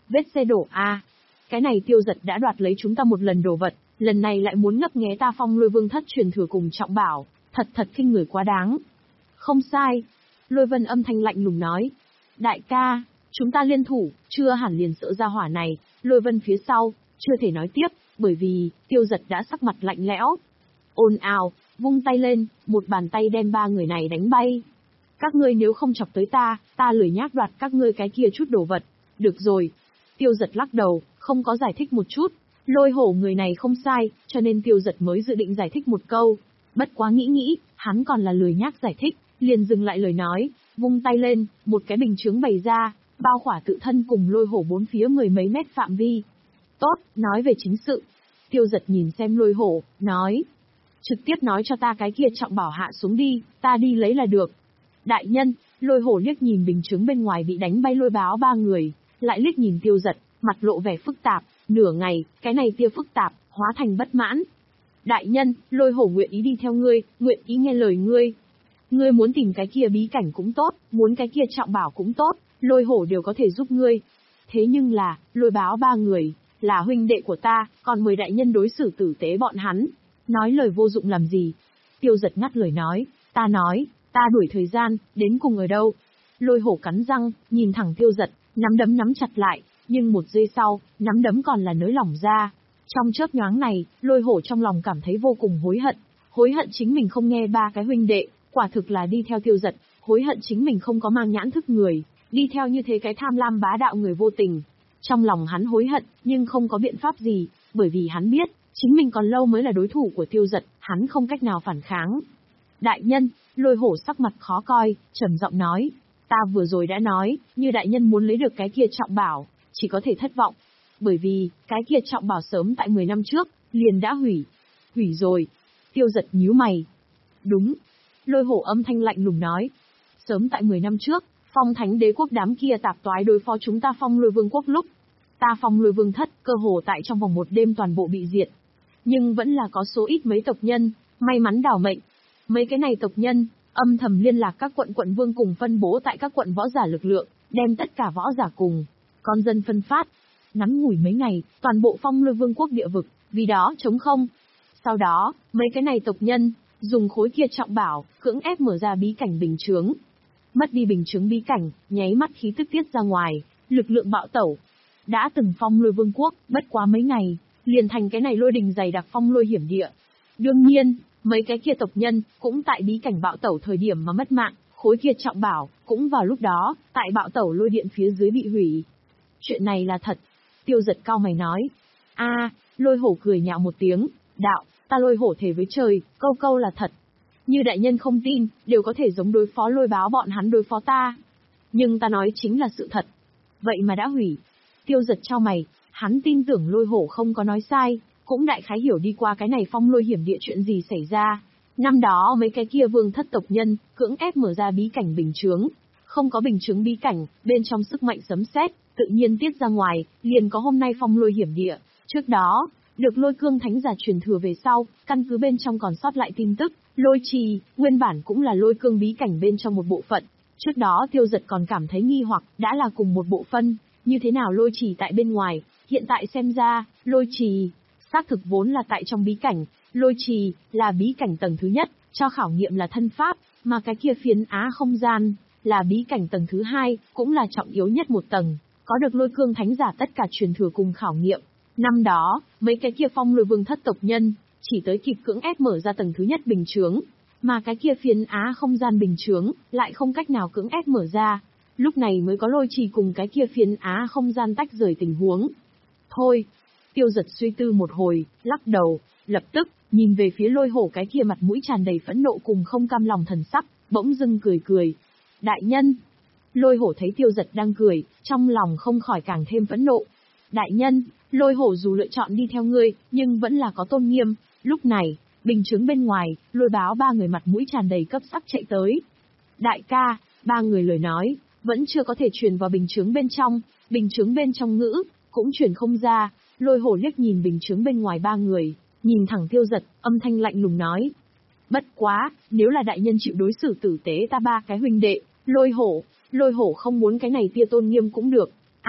vết xe đổ a. Cái này Tiêu Dật đã đoạt lấy chúng ta một lần đồ vật, lần này lại muốn ngấp nghé ta Phong Lôi Vương thất truyền thừa cùng trọng bảo, thật thật khinh người quá đáng. Không sai. Lôi Vân âm thanh lạnh lùng nói. Đại ca, chúng ta liên thủ, chưa hẳn liền sợ ra hỏa này. Lôi Vân phía sau, chưa thể nói tiếp, bởi vì, Tiêu Dật đã sắc mặt lạnh lẽo. Ồn ào, vung tay lên, một bàn tay đem ba người này đánh bay. Các ngươi nếu không chọc tới ta, ta lười nhác đoạt các ngươi cái kia chút đồ vật. Được rồi. Tiêu Dật lắc đầu, không có giải thích một chút. Lôi hổ người này không sai, cho nên Tiêu Dật mới dự định giải thích một câu. Bất quá nghĩ nghĩ, hắn còn là lười nhác giải thích, liền dừng lại lời nói, vung tay lên, một cái bình chướng bày ra, bao khỏa tự thân cùng lôi hổ bốn phía mười mấy mét phạm vi. Tốt, nói về chính sự. Tiêu Dật nhìn xem lôi hổ, nói. Trực tiếp nói cho ta cái kia trọng bảo hạ xuống đi, ta đi lấy là được. Đại nhân, lôi hổ liếc nhìn bình chướng bên ngoài bị đánh bay lôi báo ba người, lại liếc nhìn Tiêu Dật, mặt lộ vẻ phức tạp, nửa ngày, cái này tia phức tạp, hóa thành bất mãn. Đại nhân, lôi hổ nguyện ý đi theo ngươi, nguyện ý nghe lời ngươi. Ngươi muốn tìm cái kia bí cảnh cũng tốt, muốn cái kia trọng bảo cũng tốt, lôi hổ đều có thể giúp ngươi. Thế nhưng là, lôi báo ba người, là huynh đệ của ta, còn mời đại nhân đối xử tử tế bọn hắn. Nói lời vô dụng làm gì? Tiêu Dật ngắt lời nói, ta nói, ta đuổi thời gian, đến cùng ở đâu? Lôi hổ cắn răng, nhìn thẳng Tiêu Dật, nắm đấm nắm chặt lại, nhưng một giây sau, nắm đấm còn là nới lỏng ra. Trong chớp nhoáng này, lôi hổ trong lòng cảm thấy vô cùng hối hận. Hối hận chính mình không nghe ba cái huynh đệ, quả thực là đi theo Tiêu Dật, hối hận chính mình không có mang nhãn thức người, đi theo như thế cái tham lam bá đạo người vô tình. Trong lòng hắn hối hận, nhưng không có biện pháp gì, bởi vì hắn biết, chính mình còn lâu mới là đối thủ của Tiêu Dật, hắn không cách nào phản kháng. Đại nhân, lôi hổ sắc mặt khó coi, trầm giọng nói, ta vừa rồi đã nói, như đại nhân muốn lấy được cái kia trọng bảo, chỉ có thể thất vọng. Bởi vì, cái kia trọng bảo sớm tại mười năm trước, liền đã hủy. Hủy rồi. Tiêu Dật nhíu mày. Đúng. Lôi hổ âm thanh lạnh lùng nói. Sớm tại mười năm trước, Phong Thánh Đế quốc đám kia tạp toái đối phó chúng ta Phong Lôi Vương quốc lúc. Ta Phong Lôi Vương thất, cơ hồ tại trong vòng một đêm toàn bộ bị diệt. Nhưng vẫn là có số ít mấy tộc nhân, may mắn đảo mệnh. Mấy cái này tộc nhân, âm thầm liên lạc các quận quận vương cùng phân bố tại các quận võ giả lực lượng, đem tất cả võ giả cùng con dân phân phát. Ngắn ngủi mấy ngày, toàn bộ Phong Lôi Vương quốc địa vực, vì đó trống không. Sau đó, mấy cái này tộc nhân, dùng khối kia trọng bảo, cưỡng ép mở ra bí cảnh bình chướng. Mất đi bình chướng bí cảnh, nháy mắt khí tức tiết ra ngoài, lực lượng bạo tẩu. Đã từng Phong Lôi Vương quốc, bất quá mấy ngày, liền thành cái này lôi đình dày đặc phong lôi hiểm địa. Đương nhiên, mấy cái kia tộc nhân, cũng tại bí cảnh bạo tẩu thời điểm mà mất mạng, khối kia trọng bảo, cũng vào lúc đó, tại bạo tẩu lôi điện phía dưới bị hủy. Chuyện này là thật. Tiêu Dật cao mày nói. A, lôi hổ cười nhạo một tiếng, đạo, ta lôi hổ thề với trời, câu câu là thật. Như đại nhân không tin, đều có thể giống đối phó lôi báo bọn hắn đối phó ta. Nhưng ta nói chính là sự thật. Vậy mà đã hủy. Tiêu Dật trao mày, hắn tin tưởng lôi hổ không có nói sai, cũng đại khái hiểu đi qua cái này phong lôi hiểm địa chuyện gì xảy ra. Năm đó mấy cái kia vương thất tộc nhân, cưỡng ép mở ra bí cảnh bình chướng. Không có bình chướng bí cảnh, bên trong sức mạnh sấm sét, tự nhiên tiết ra ngoài, liền có hôm nay phong lôi hiểm địa. Trước đó, được lôi cương thánh giả truyền thừa về sau, căn cứ bên trong còn sót lại tin tức, lôi trì, nguyên bản cũng là lôi cương bí cảnh bên trong một bộ phận. Trước đó Tiêu Dật còn cảm thấy nghi hoặc, đã là cùng một bộ phân, như thế nào lôi trì tại bên ngoài, hiện tại xem ra, lôi trì, xác thực vốn là tại trong bí cảnh, lôi trì, là bí cảnh tầng thứ nhất, cho khảo nghiệm là thân pháp, mà cái kia phiến á không gian, là bí cảnh tầng thứ hai, cũng là trọng yếu nhất một tầng, có được lôi cương thánh giả tất cả truyền thừa cùng khảo nghiệm. Năm đó, mấy cái kia phong lôi vương thất tộc nhân, chỉ tới kịp cưỡng ép mở ra tầng thứ nhất bình chướng, mà cái kia phiến á không gian bình chướng, lại không cách nào cưỡng ép mở ra. Lúc này mới có lôi trì cùng cái kia phiến á không gian tách rời tình huống. Thôi, Tiêu Dật suy tư một hồi, lắc đầu, lập tức, nhìn về phía lôi hổ cái kia mặt mũi tràn đầy phẫn nộ cùng không cam lòng thần sắc, bỗng dưng cười cười. Đại nhân! Lôi hổ thấy Tiêu Dật đang cười, trong lòng không khỏi càng thêm phẫn nộ. Đại nhân, lôi hổ dù lựa chọn đi theo ngươi, nhưng vẫn là có tôn nghiêm. Lúc này, bình chướng bên ngoài, lôi báo ba người mặt mũi tràn đầy cấp sắc chạy tới. Đại ca, ba người lời nói, vẫn chưa có thể truyền vào bình chướng bên trong, bình chướng bên trong ngữ, cũng truyền không ra. Lôi hổ liếc nhìn bình chướng bên ngoài ba người, nhìn thẳng Tiêu Dật, âm thanh lạnh lùng nói. Bất quá, nếu là đại nhân chịu đối xử tử tế ta ba cái huynh đệ, lôi hổ, lôi hổ không muốn cái này tia tôn nghiêm cũng được. A,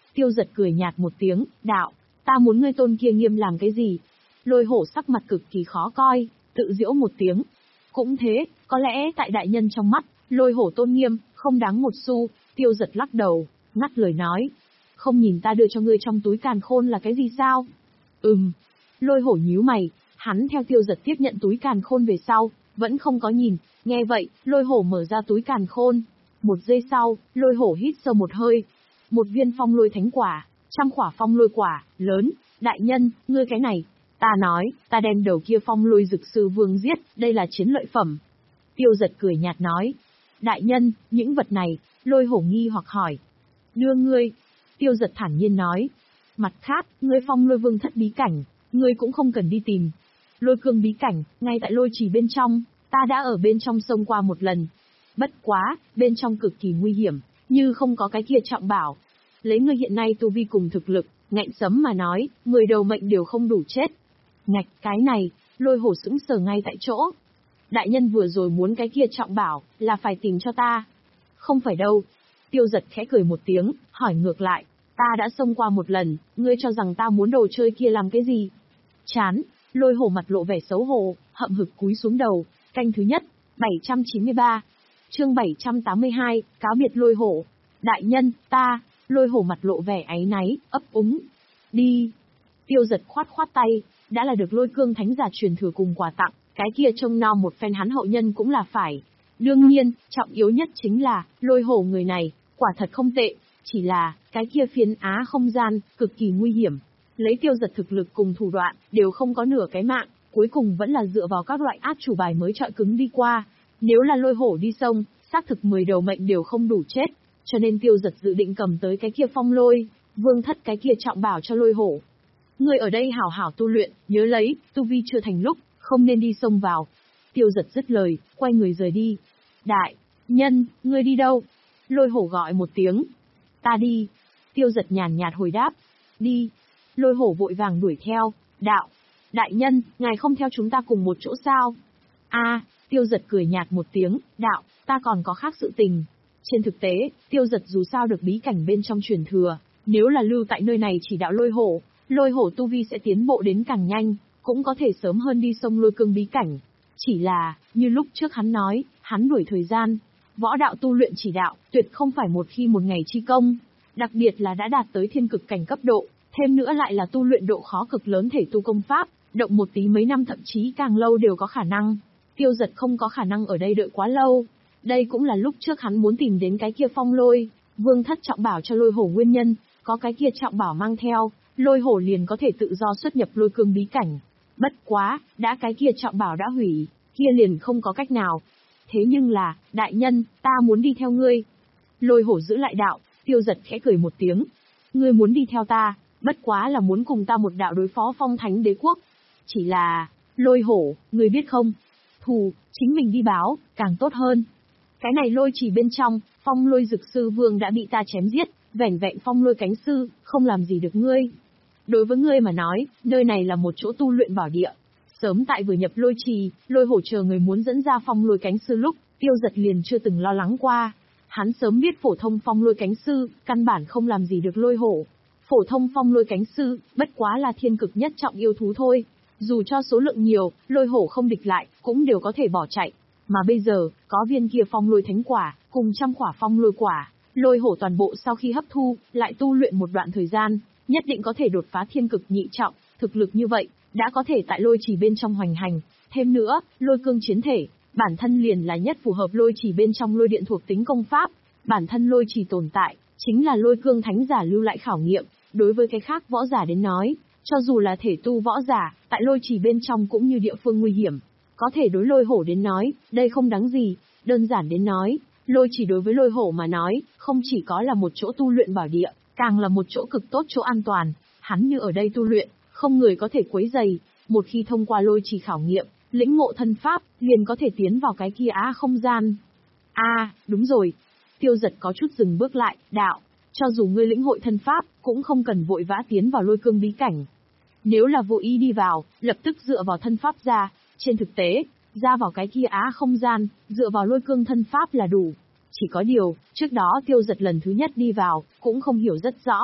Tiêu Giật cười nhạt một tiếng, đạo, ta muốn ngươi tôn kia nghiêm làm cái gì? Lôi hổ sắc mặt cực kỳ khó coi, tự giễu một tiếng. Cũng thế, có lẽ tại đại nhân trong mắt, lôi hổ tôn nghiêm, không đáng một xu. Tiêu Giật lắc đầu, ngắt lời nói. Không nhìn ta đưa cho ngươi trong túi càn khôn là cái gì sao? Ừm. Lôi hổ nhíu mày, hắn theo Tiêu Giật tiếp nhận túi càn khôn về sau, vẫn không có nhìn. Nghe vậy, lôi hổ mở ra túi càn khôn. Một giây sau, lôi hổ hít sâu một hơi. Một viên phong lôi thánh quả, trăm quả phong lôi quả, lớn. Đại nhân, ngươi cái này. Ta nói, ta đem đầu kia phong lôi dực sư vương giết, đây là chiến lợi phẩm. Tiêu Giật cười nhạt nói. Đại nhân, những vật này, lôi hổ nghi hoặc hỏi. Đưa ngươi. Tiêu Giật thản nhiên nói. Mặt khác, ngươi phong lôi vương thất bí cảnh, ngươi cũng không cần đi tìm. Lôi cương bí cảnh, ngay tại lôi trì bên trong, ta đã ở bên trong sông qua một lần. Bất quá, bên trong cực kỳ nguy hiểm, như không có cái kia trọng bảo. Lấy ngươi hiện nay tu vi cùng thực lực, ngạnh sấm mà nói, mười đầu mệnh đều không đủ chết. Ngạch cái này, lôi hổ sững sờ ngay tại chỗ. Đại nhân vừa rồi muốn cái kia trọng bảo, là phải tìm cho ta. Không phải đâu. Tiêu Giật khẽ cười một tiếng, hỏi ngược lại. Ta đã xông qua một lần, ngươi cho rằng ta muốn đồ chơi kia làm cái gì? Chán, lôi hổ mặt lộ vẻ xấu hổ, hậm hực cúi xuống đầu. Canh thứ nhất, bảy trăm chín mươi ba. Chương bảy trăm tám mươi hai, cáo biệt lôi hổ. Đại nhân, ta, lôi hổ mặt lộ vẻ áy náy, ấp úng. Đi. Tiêu Giật khoát khoát tay, đã là được lôi cương thánh giả truyền thừa cùng quà tặng, cái kia trông nom một phen hắn hậu nhân cũng là phải. Đương nhiên, trọng yếu nhất chính là, lôi hổ người này, quả thật không tệ, chỉ là, cái kia phiến á không gian, cực kỳ nguy hiểm. Lấy Tiêu Giật thực lực cùng thủ đoạn, đều không có nửa cái mạng, cuối cùng vẫn là dựa vào các loại át chủ bài mới chọi cứng đi qua. Nếu là lôi hổ đi sông, xác thực mười đầu mệnh đều không đủ chết, cho nên Tiêu Giật dự định cầm tới cái kia phong lôi, vương thất cái kia trọng bảo cho lôi hổ. Người ở đây hảo hảo tu luyện, nhớ lấy, tu vi chưa thành lúc, không nên đi sông vào. Tiêu Giật dứt lời, quay người rời đi. Đại nhân, ngươi đi đâu? Lôi hổ gọi một tiếng. Ta đi. Tiêu Giật nhàn nhạt hồi đáp. Đi. Lôi hổ vội vàng đuổi theo. Đạo. Đại nhân, ngài không theo chúng ta cùng một chỗ sao? A. Tiêu Giật cười nhạt một tiếng. Đạo, ta còn có khác sự tình. Trên thực tế, Tiêu Giật dù sao được bí cảnh bên trong truyền thừa, nếu là lưu tại nơi này chỉ đạo lôi hổ, lôi hổ tu vi sẽ tiến bộ đến càng nhanh, cũng có thể sớm hơn đi sông lôi cương bí cảnh. Chỉ là, như lúc trước hắn nói, hắn đuổi thời gian, võ đạo tu luyện chỉ đạo, tuyệt không phải một khi một ngày chi công, đặc biệt là đã đạt tới thiên cực cảnh cấp độ, thêm nữa lại là tu luyện độ khó cực lớn thể tu công pháp, động một tí mấy năm thậm chí càng lâu đều có khả năng. Tiêu Giật không có khả năng ở đây đợi quá lâu. Đây cũng là lúc trước hắn muốn tìm đến cái kia phong lôi, vương thất trọng bảo cho lôi hổ nguyên nhân, có cái kia trọng bảo mang theo, lôi hổ liền có thể tự do xuất nhập lôi cương bí cảnh. Bất quá, đã cái kia trọng bảo đã hủy, kia liền không có cách nào. Thế nhưng là, đại nhân, ta muốn đi theo ngươi. Lôi hổ giữ lại đạo, Tiêu Giật khẽ cười một tiếng. Ngươi muốn đi theo ta, bất quá là muốn cùng ta một đạo đối phó phong thánh đế quốc. Chỉ là, lôi hổ, ngươi biết không, thù, chính mình đi báo, càng tốt hơn. Cái này lôi chỉ bên trong, phong lôi dực sư vương đã bị ta chém giết, vẻn vẹn phong lôi cánh sư, không làm gì được ngươi. Đối với ngươi mà nói, nơi này là một chỗ tu luyện bảo địa. Sớm tại vừa nhập lôi trì, lôi hổ chờ người muốn dẫn ra phong lôi cánh sư lúc, Tiêu Giật liền chưa từng lo lắng qua. Hắn sớm biết phổ thông phong lôi cánh sư, căn bản không làm gì được lôi hổ. Phổ thông phong lôi cánh sư, bất quá là thiên cực nhất trọng yêu thú thôi. Dù cho số lượng nhiều, lôi hổ không địch lại, cũng đều có thể bỏ chạy. Mà bây giờ, có viên kia phong lôi thánh quả, cùng trăm quả phong lôi quả, lôi hổ toàn bộ sau khi hấp thu, lại tu luyện một đoạn thời gian, nhất định có thể đột phá thiên cực nhị trọng, thực lực như vậy, đã có thể tại lôi trì bên trong hoành hành. Thêm nữa, lôi cương chiến thể, bản thân liền là nhất phù hợp lôi trì bên trong lôi điện thuộc tính công pháp, bản thân lôi trì tồn tại, chính là lôi cương thánh giả lưu lại khảo nghiệm, đối với cái khác võ giả đến nói, cho dù là thể tu võ giả, tại lôi trì bên trong cũng như địa phương nguy hiểm. Có thể đối lôi hổ đến nói, đây không đáng gì, đơn giản đến nói, lôi chỉ đối với lôi hổ mà nói, không chỉ có là một chỗ tu luyện bảo địa, càng là một chỗ cực tốt chỗ an toàn, hắn như ở đây tu luyện, không người có thể quấy rầy, một khi thông qua lôi chỉ khảo nghiệm, lĩnh ngộ thân pháp, liền có thể tiến vào cái kia á không gian. A, à, đúng rồi. Tiêu Giật có chút dừng bước lại, đạo, cho dù ngươi lĩnh hội thân pháp, cũng không cần vội vã tiến vào lôi cương bí cảnh. Nếu là vô ý đi vào, lập tức dựa vào thân pháp ra, trên thực tế, ra vào cái kia á không gian, dựa vào lôi cương thân pháp là đủ. Chỉ có điều, trước đó Tiêu Giật lần thứ nhất đi vào, cũng không hiểu rất rõ.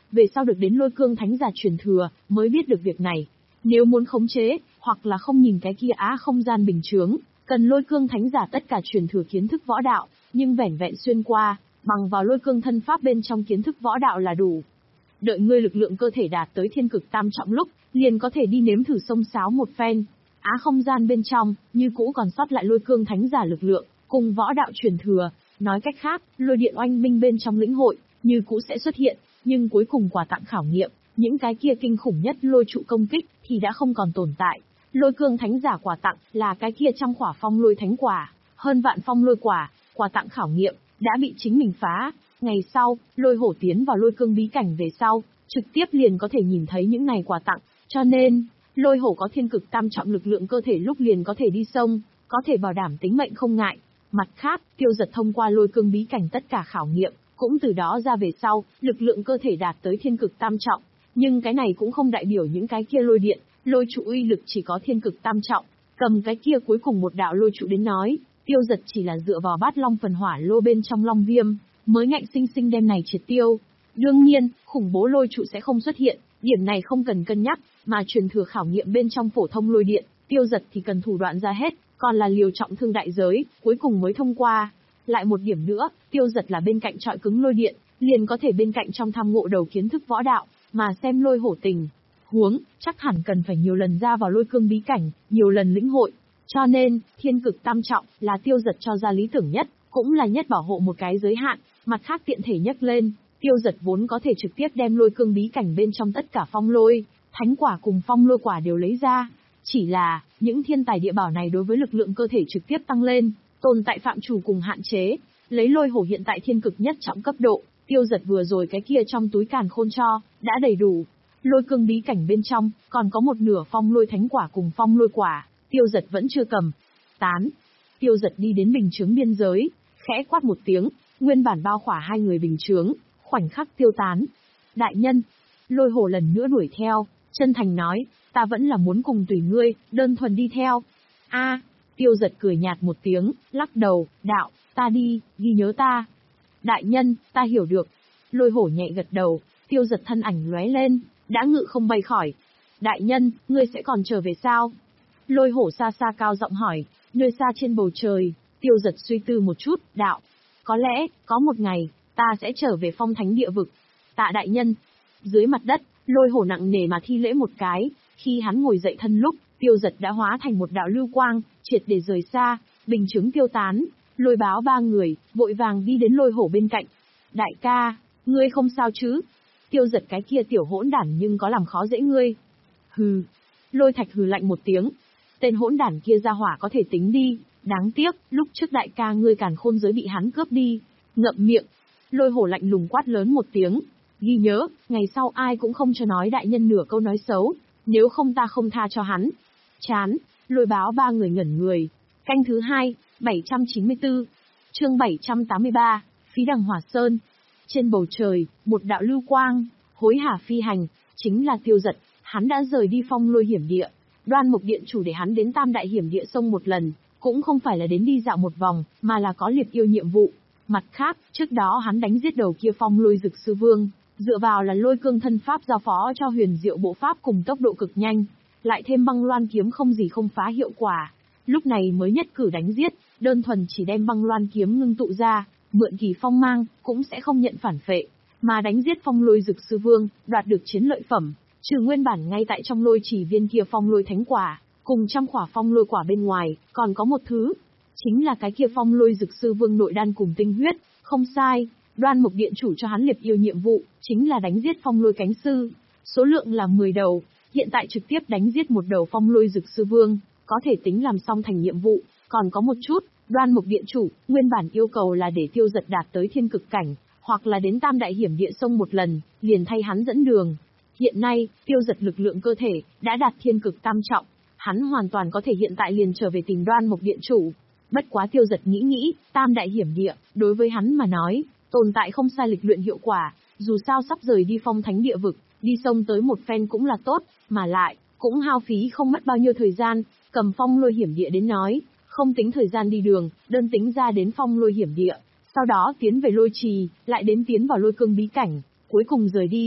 về sau được đến lôi cương thánh giả truyền thừa, mới biết được việc này. Nếu muốn khống chế, hoặc là không nhìn cái kia á không gian bình chướng, cần lôi cương thánh giả tất cả truyền thừa kiến thức võ đạo, nhưng vẻn vẹn xuyên qua, bằng vào lôi cương thân pháp bên trong kiến thức võ đạo là đủ. Đợi ngươi lực lượng cơ thể đạt tới thiên cực tam trọng lúc, liền có thể đi nếm thử xông xáo một phen. Á không gian bên trong, như cũ còn sót lại lôi cương thánh giả lực lượng, cùng võ đạo truyền thừa. Nói cách khác, lôi điện oanh minh bên trong lĩnh hội, như cũ sẽ xuất hiện, nhưng cuối cùng quà tặng khảo nghiệm, những cái kia kinh khủng nhất lôi trụ công kích, thì đã không còn tồn tại. Lôi cương thánh giả quà tặng, là cái kia trăm quả phong lôi thánh quả, hơn vạn phong lôi quả, quà tặng khảo nghiệm, đã bị chính mình phá. Ngày sau, lôi hổ tiến vào lôi cương bí cảnh về sau, trực tiếp liền có thể nhìn thấy những này quà tặng, cho nên, lôi hổ có thiên cực tam trọng lực lượng cơ thể lúc liền có thể đi sông, có thể bảo đảm tính mệnh không ngại. Mặt khác, Tiêu Giật thông qua lôi cương bí cảnh tất cả khảo nghiệm, cũng từ đó ra về sau, lực lượng cơ thể đạt tới thiên cực tam trọng, nhưng cái này cũng không đại biểu những cái kia lôi điện, lôi trụ uy lực chỉ có thiên cực tam trọng. Cầm cái kia cuối cùng một đạo lôi trụ đến nói, Tiêu Giật chỉ là dựa vào bát long phần hỏa lô bên trong long viêm, mới ngạnh sinh sinh đem này triệt tiêu. Đương nhiên, khủng bố lôi trụ sẽ không xuất hiện, điểm này không cần cân nhắc, mà truyền thừa khảo nghiệm bên trong phổ thông lôi điện, Tiêu Giật thì cần thủ đoạn ra hết, còn là liều trọng thương đại giới, cuối cùng mới thông qua. Lại một điểm nữa, Tiêu Giật là bên cạnh trọi cứng lôi điện, liền có thể bên cạnh trong tham ngộ đầu kiến thức võ đạo, mà xem lôi hổ tình huống, chắc hẳn cần phải nhiều lần ra vào lôi cương bí cảnh, nhiều lần lĩnh hội. Cho nên, thiên cực tam trọng là Tiêu Giật cho ra lý tưởng nhất, cũng là nhất bảo hộ một cái giới hạn, mặt khác tiện thể nhắc lên, Tiêu Giật vốn có thể trực tiếp đem lôi cương bí cảnh bên trong tất cả phong lôi, thánh quả cùng phong lôi quả đều lấy ra. Chỉ là, những thiên tài địa bảo này đối với lực lượng cơ thể trực tiếp tăng lên, tồn tại phạm chủ cùng hạn chế. Lấy lôi hổ hiện tại thiên cực nhất trọng cấp độ, Tiêu Giật vừa rồi cái kia trong túi càn khôn cho, đã đầy đủ. Lôi cương bí cảnh bên trong, còn có một nửa phong lôi thánh quả cùng phong lôi quả, Tiêu Giật vẫn chưa cầm. Tán. Tiêu Giật đi đến bình chướng biên giới, khẽ quát một tiếng, nguyên bản bao khỏa hai người bình chướng, khoảnh khắc tiêu tán. Đại nhân. Lôi hổ lần nữa đuổi theo, chân thành nói, ta vẫn là muốn cùng tùy ngươi, đơn thuần đi theo. A. Tiêu Giật cười nhạt một tiếng, lắc đầu, đạo, ta đi, ghi nhớ ta. Đại nhân, ta hiểu được. Lôi hổ nhẹ gật đầu, Tiêu Giật thân ảnh lóe lên, đã ngự không bay khỏi. Đại nhân, ngươi sẽ còn trở về sao? Lôi hổ xa xa cao giọng hỏi, nơi xa trên bầu trời. Tiêu Giật suy tư một chút, đạo, có lẽ, có một ngày, ta sẽ trở về phong thánh địa vực. Tạ đại nhân. Dưới mặt đất, lôi hổ nặng nề mà thi lễ một cái, khi hắn ngồi dậy thân lúc, Tiêu Giật đã hóa thành một đạo lưu quang, triệt để rời xa, bình chứng tiêu tán. Lôi báo ba người, vội vàng đi đến lôi hổ bên cạnh. Đại ca, ngươi không sao chứ? Tiêu Giật cái kia tiểu hỗn đản nhưng có làm khó dễ ngươi. Hừ. Lôi thạch hừ lạnh một tiếng. Tên hỗn đản kia ra hỏa có thể tính đi, đáng tiếc, lúc trước đại ca ngươi càn khôn giới bị hắn cướp đi. Ngậm miệng. Lôi hổ lạnh lùng quát lớn một tiếng. Ghi nhớ, ngày sau ai cũng không cho nói đại nhân nửa câu nói xấu, nếu không ta không tha cho hắn. Chán. Lôi báo ba người ngẩn người. Canh thứ hai, bảy trăm chín mươi tư. Chương bảy trăm tám mươi ba, Phí Đằng Hỏa Sơn. Trên bầu trời, một đạo lưu quang, hối hả phi hành, chính là Tiêu Giật, hắn đã rời đi phong lôi hiểm địa. Đoan Mục Điện chủ để hắn đến Tam Đại Hiểm Địa sông một lần, cũng không phải là đến đi dạo một vòng, mà là có liệt yêu nhiệm vụ. Mặt khác, trước đó hắn đánh giết đầu kia phong lôi dực sư vương, dựa vào là lôi cương thân pháp giao phó cho huyền diệu bộ pháp cùng tốc độ cực nhanh, lại thêm băng loan kiếm không gì không phá hiệu quả. Lúc này mới nhất cử đánh giết, đơn thuần chỉ đem băng loan kiếm ngưng tụ ra, mượn kỳ phong mang, cũng sẽ không nhận phản phệ, mà đánh giết phong lôi dực sư vương, đoạt được chiến lợi phẩm, trừ nguyên bản ngay tại trong lôi chỉ viên kia phong lôi thánh quả, cùng trăm quả phong lôi quả bên ngoài, còn có một thứ, chính là cái kia phong lôi dực sư vương nội đan cùng tinh huyết, không sai, Đoan Mục Điện chủ cho hắn liệt yêu nhiệm vụ, chính là đánh giết phong lôi cánh sư, số lượng là mười đầu, hiện tại trực tiếp đánh giết một đầu phong lôi dực sư vương, có thể tính làm xong thành nhiệm vụ, còn có một chút, Đoan Mục Điện chủ, nguyên bản yêu cầu là để Tiêu Giật đạt tới thiên cực cảnh, hoặc là đến Tam Đại Hiểm Địa sông một lần, liền thay hắn dẫn đường. Hiện nay, Tiêu Giật lực lượng cơ thể, đã đạt thiên cực tam trọng, hắn hoàn toàn có thể hiện tại liền trở về tìm Đoan Mục Điện chủ. Bất quá Tiêu Giật nghĩ nghĩ, Tam Đại Hiểm Địa, đối với hắn mà nói, tồn tại không sai lịch luyện hiệu quả, dù sao sắp rời đi phong thánh địa vực, đi sông tới một phen cũng là tốt, mà lại, cũng hao phí không mất bao nhiêu thời gian, cầm phong lôi hiểm địa đến nói, không tính thời gian đi đường, đơn tính ra đến phong lôi hiểm địa, sau đó tiến về lôi trì, lại đến tiến vào lôi cương bí cảnh, cuối cùng rời đi,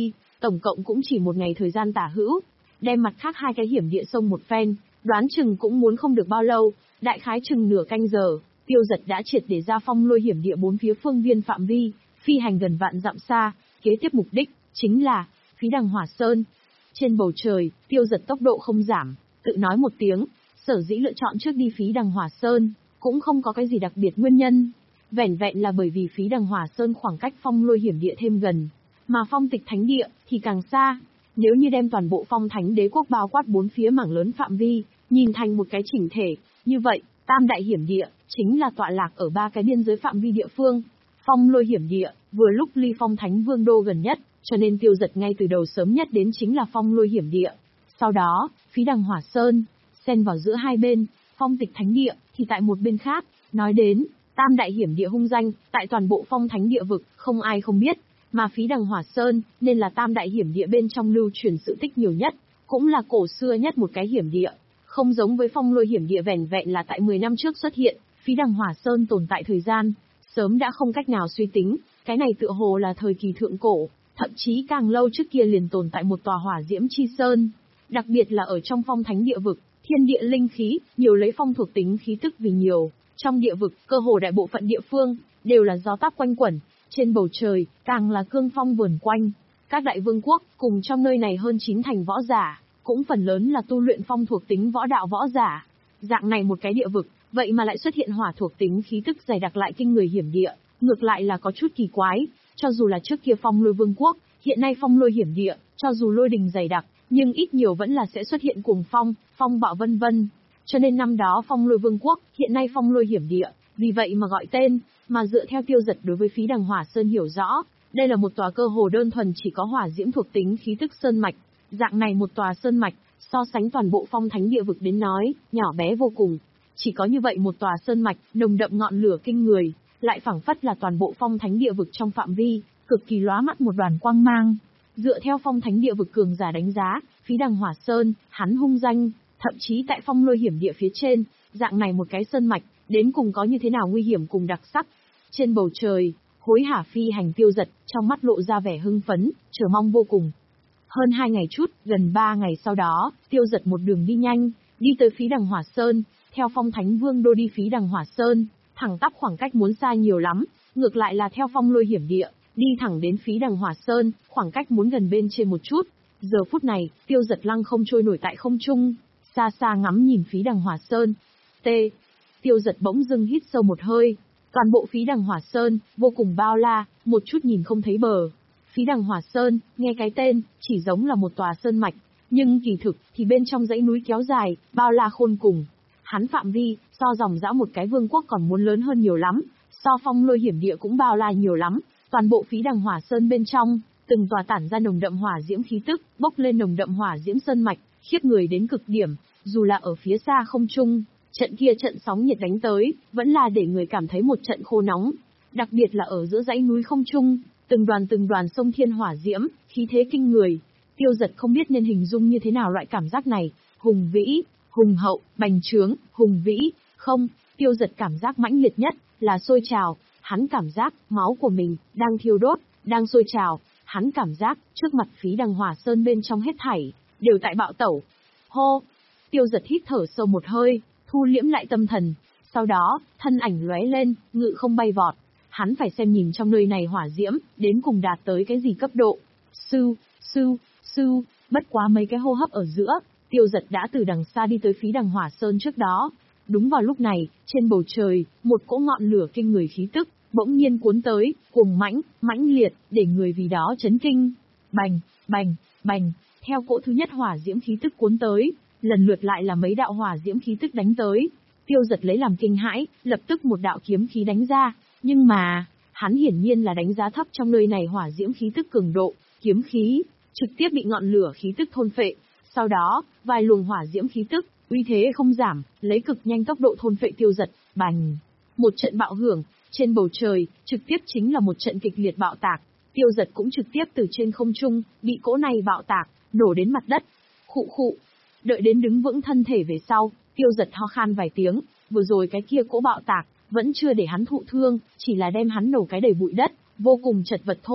tổng cộng cũng chỉ một ngày thời gian tả hữu, đem mặt khác hai cái hiểm địa sông một phen, đoán chừng cũng muốn không được bao lâu, đại khái chừng nửa canh giờ, Tiêu Dật đã triệt để ra phong lôi hiểm địa bốn phía phương viên phạm vi, phi hành gần vạn dặm xa, kế tiếp mục đích chính là Phí Đằng Hỏa Sơn. Trên bầu trời, Tiêu Dật tốc độ không giảm, tự nói một tiếng, sở dĩ lựa chọn trước đi Phí Đằng Hỏa Sơn, cũng không có cái gì đặc biệt nguyên nhân, vẻn vẹn là bởi vì Phí Đằng Hỏa Sơn khoảng cách phong lôi hiểm địa thêm gần, mà phong tịch thánh địa thì càng xa. Nếu như đem toàn bộ phong thánh đế quốc bao quát bốn phía mảng lớn phạm vi, nhìn thành một cái chỉnh thể, như vậy, tam đại hiểm địa chính là tọa lạc ở ba cái biên giới phạm vi địa phương. Phong lôi hiểm địa vừa lúc ly phong thánh vương đô gần nhất, cho nên Tiêu Dật ngay từ đầu sớm nhất đến chính là phong lôi hiểm địa. Sau đó, Phí Đằng Hỏa Sơn xen vào giữa hai bên, phong tịch thánh địa thì tại một bên khác. Nói đến tam đại hiểm địa hung danh, tại toàn bộ phong thánh địa vực không ai không biết, mà Phí Đằng Hỏa Sơn nên là tam đại hiểm địa bên trong lưu truyền sự tích nhiều nhất, cũng là cổ xưa nhất một cái hiểm địa. Không giống với phong lôi hiểm địa vẻn vẹn là tại mười năm trước xuất hiện, Phí Đằng Hỏa Sơn tồn tại thời gian sớm đã không cách nào suy tính, cái này tựa hồ là thời kỳ thượng cổ, thậm chí càng lâu trước kia liền tồn tại một tòa hỏa diễm chi sơn. Đặc biệt là ở trong phong thánh địa vực, thiên địa linh khí, nhiều lấy phong thuộc tính khí tức vì nhiều, trong địa vực, cơ hồ đại bộ phận địa phương, đều là gió táp quanh quẩn, trên bầu trời, càng là cương phong vờn quanh. Các đại vương quốc, cùng trong nơi này hơn chín thành võ giả, cũng phần lớn là tu luyện phong thuộc tính võ đạo võ giả. Dạng này một cái địa vực, vậy mà lại xuất hiện hỏa thuộc tính khí tức dày đặc lại kinh người hiểm địa, ngược lại là có chút kỳ quái, cho dù là trước kia phong lôi vương quốc, hiện nay phong lôi hiểm địa, cho dù lôi đình dày đặc, nhưng ít nhiều vẫn là sẽ xuất hiện cuồng phong, phong bạo vân vân. Cho nên năm đó phong lôi vương quốc, hiện nay phong lôi hiểm địa, vì vậy mà gọi tên, mà dựa theo Tiêu Dật đối với Phí Đằng Hỏa Sơn hiểu rõ, đây là một tòa cơ hồ đơn thuần chỉ có hỏa diễm thuộc tính khí tức sơn mạch. Dạng này một tòa sơn mạch, so sánh toàn bộ phong thánh địa vực đến nói, nhỏ bé vô cùng. Chỉ có như vậy một tòa sơn mạch, nồng đậm ngọn lửa kinh người, lại phảng phất là toàn bộ phong thánh địa vực trong phạm vi, cực kỳ lóa mắt một đoàn quang mang. Dựa theo phong thánh địa vực cường giả đánh giá, Phí Đằng Hỏa Sơn, hắn hung danh, thậm chí tại phong lôi hiểm địa phía trên, dạng này một cái sơn mạch, đến cùng có như thế nào nguy hiểm cùng đặc sắc. Trên bầu trời, hối hả phi hành Tiêu Dật, trong mắt lộ ra vẻ hưng phấn, chờ mong vô cùng. Hơn hai ngày chút, gần ba ngày sau đó, Tiêu Dật một đường đi nhanh, đi tới Phí Đằng Hỏa Sơn, theo phong thánh vương đô đi Phí Đằng Hỏa Sơn, thẳng tắp khoảng cách muốn xa nhiều lắm, ngược lại là theo phong lôi hiểm địa, đi thẳng đến Phí Đằng Hỏa Sơn, khoảng cách muốn gần bên trên một chút. Giờ phút này, Tiêu Dật lăng không trôi nổi tại không trung, xa xa ngắm nhìn Phí Đằng Hỏa Sơn. T. Tiêu Dật bỗng dưng hít sâu một hơi, toàn bộ Phí Đằng Hỏa Sơn, vô cùng bao la, một chút nhìn không thấy bờ. Phí Đằng Hỏa Sơn, nghe cái tên, chỉ giống là một tòa sơn mạch, nhưng kỳ thực, thì bên trong dãy núi kéo dài, bao la khôn cùng. Hắn phạm vi, so dòng dã một cái vương quốc còn muốn lớn hơn nhiều lắm, so phong lôi hiểm địa cũng bao la nhiều lắm. Toàn bộ Phí Đằng Hỏa Sơn bên trong, từng tòa tản ra nồng đậm hỏa diễm khí tức, bốc lên nồng đậm hỏa diễm sơn mạch, khiếp người đến cực điểm, dù là ở phía xa không trung, trận kia trận sóng nhiệt đánh tới, vẫn là để người cảm thấy một trận khô nóng. Đặc biệt là ở giữa dãy núi không trung, từng đoàn từng đoàn sông thiên hỏa diễm, khí thế kinh người. Tiêu Dật không biết nên hình dung như thế nào loại cảm giác này, hùng vĩ, hùng hậu, bành trướng, hùng vĩ, không, Tiêu Dật cảm giác mãnh liệt nhất là sôi trào, hắn cảm giác máu của mình đang thiêu đốt, đang sôi trào, hắn cảm giác trước mặt Phí Đằng Hỏa Sơn bên trong hết thảy đều tại bạo tẩu. Hô, Tiêu Dật hít thở sâu một hơi, thu liễm lại tâm thần, sau đó, thân ảnh lóe lên, ngự không bay vọt. Hắn phải xem nhìn trong nơi này hỏa diễm, đến cùng đạt tới cái gì cấp độ. Sư, sư, sư, bất quá mấy cái hô hấp ở giữa, Tiêu Dật đã từ đằng xa đi tới Phí Đằng Hỏa Sơn trước đó. Đúng vào lúc này, trên bầu trời, một cỗ ngọn lửa kinh người khí tức, bỗng nhiên cuốn tới, cuồng mãnh, mãnh liệt, để người vì đó chấn kinh. Bành, bành, bành, theo cỗ thứ nhất hỏa diễm khí tức cuốn tới, lần lượt lại là mấy đạo hỏa diễm khí tức đánh tới. Tiêu Dật lấy làm kinh hãi, lập tức một đạo kiếm khí đánh ra. Nhưng mà, hắn hiển nhiên là đánh giá thấp trong nơi này hỏa diễm khí tức cường độ, kiếm khí, trực tiếp bị ngọn lửa khí tức thôn phệ. Sau đó, vài luồng hỏa diễm khí tức, uy thế không giảm, lấy cực nhanh tốc độ thôn phệ Tiêu Dật, bành. Một trận bạo hưởng, trên bầu trời, trực tiếp chính là một trận kịch liệt bạo tạc. Tiêu Dật cũng trực tiếp từ trên không trung, bị cỗ này bạo tạc, đổ đến mặt đất. Khụ khụ. Đợi đến đứng vững thân thể về sau, Tiêu Dật ho khan vài tiếng, vừa rồi cái kia cỗ bạo tạc, vẫn chưa để hắn thụ thương, chỉ là đem hắn nổ cái đầy bụi đất, vô cùng chật vật thôi.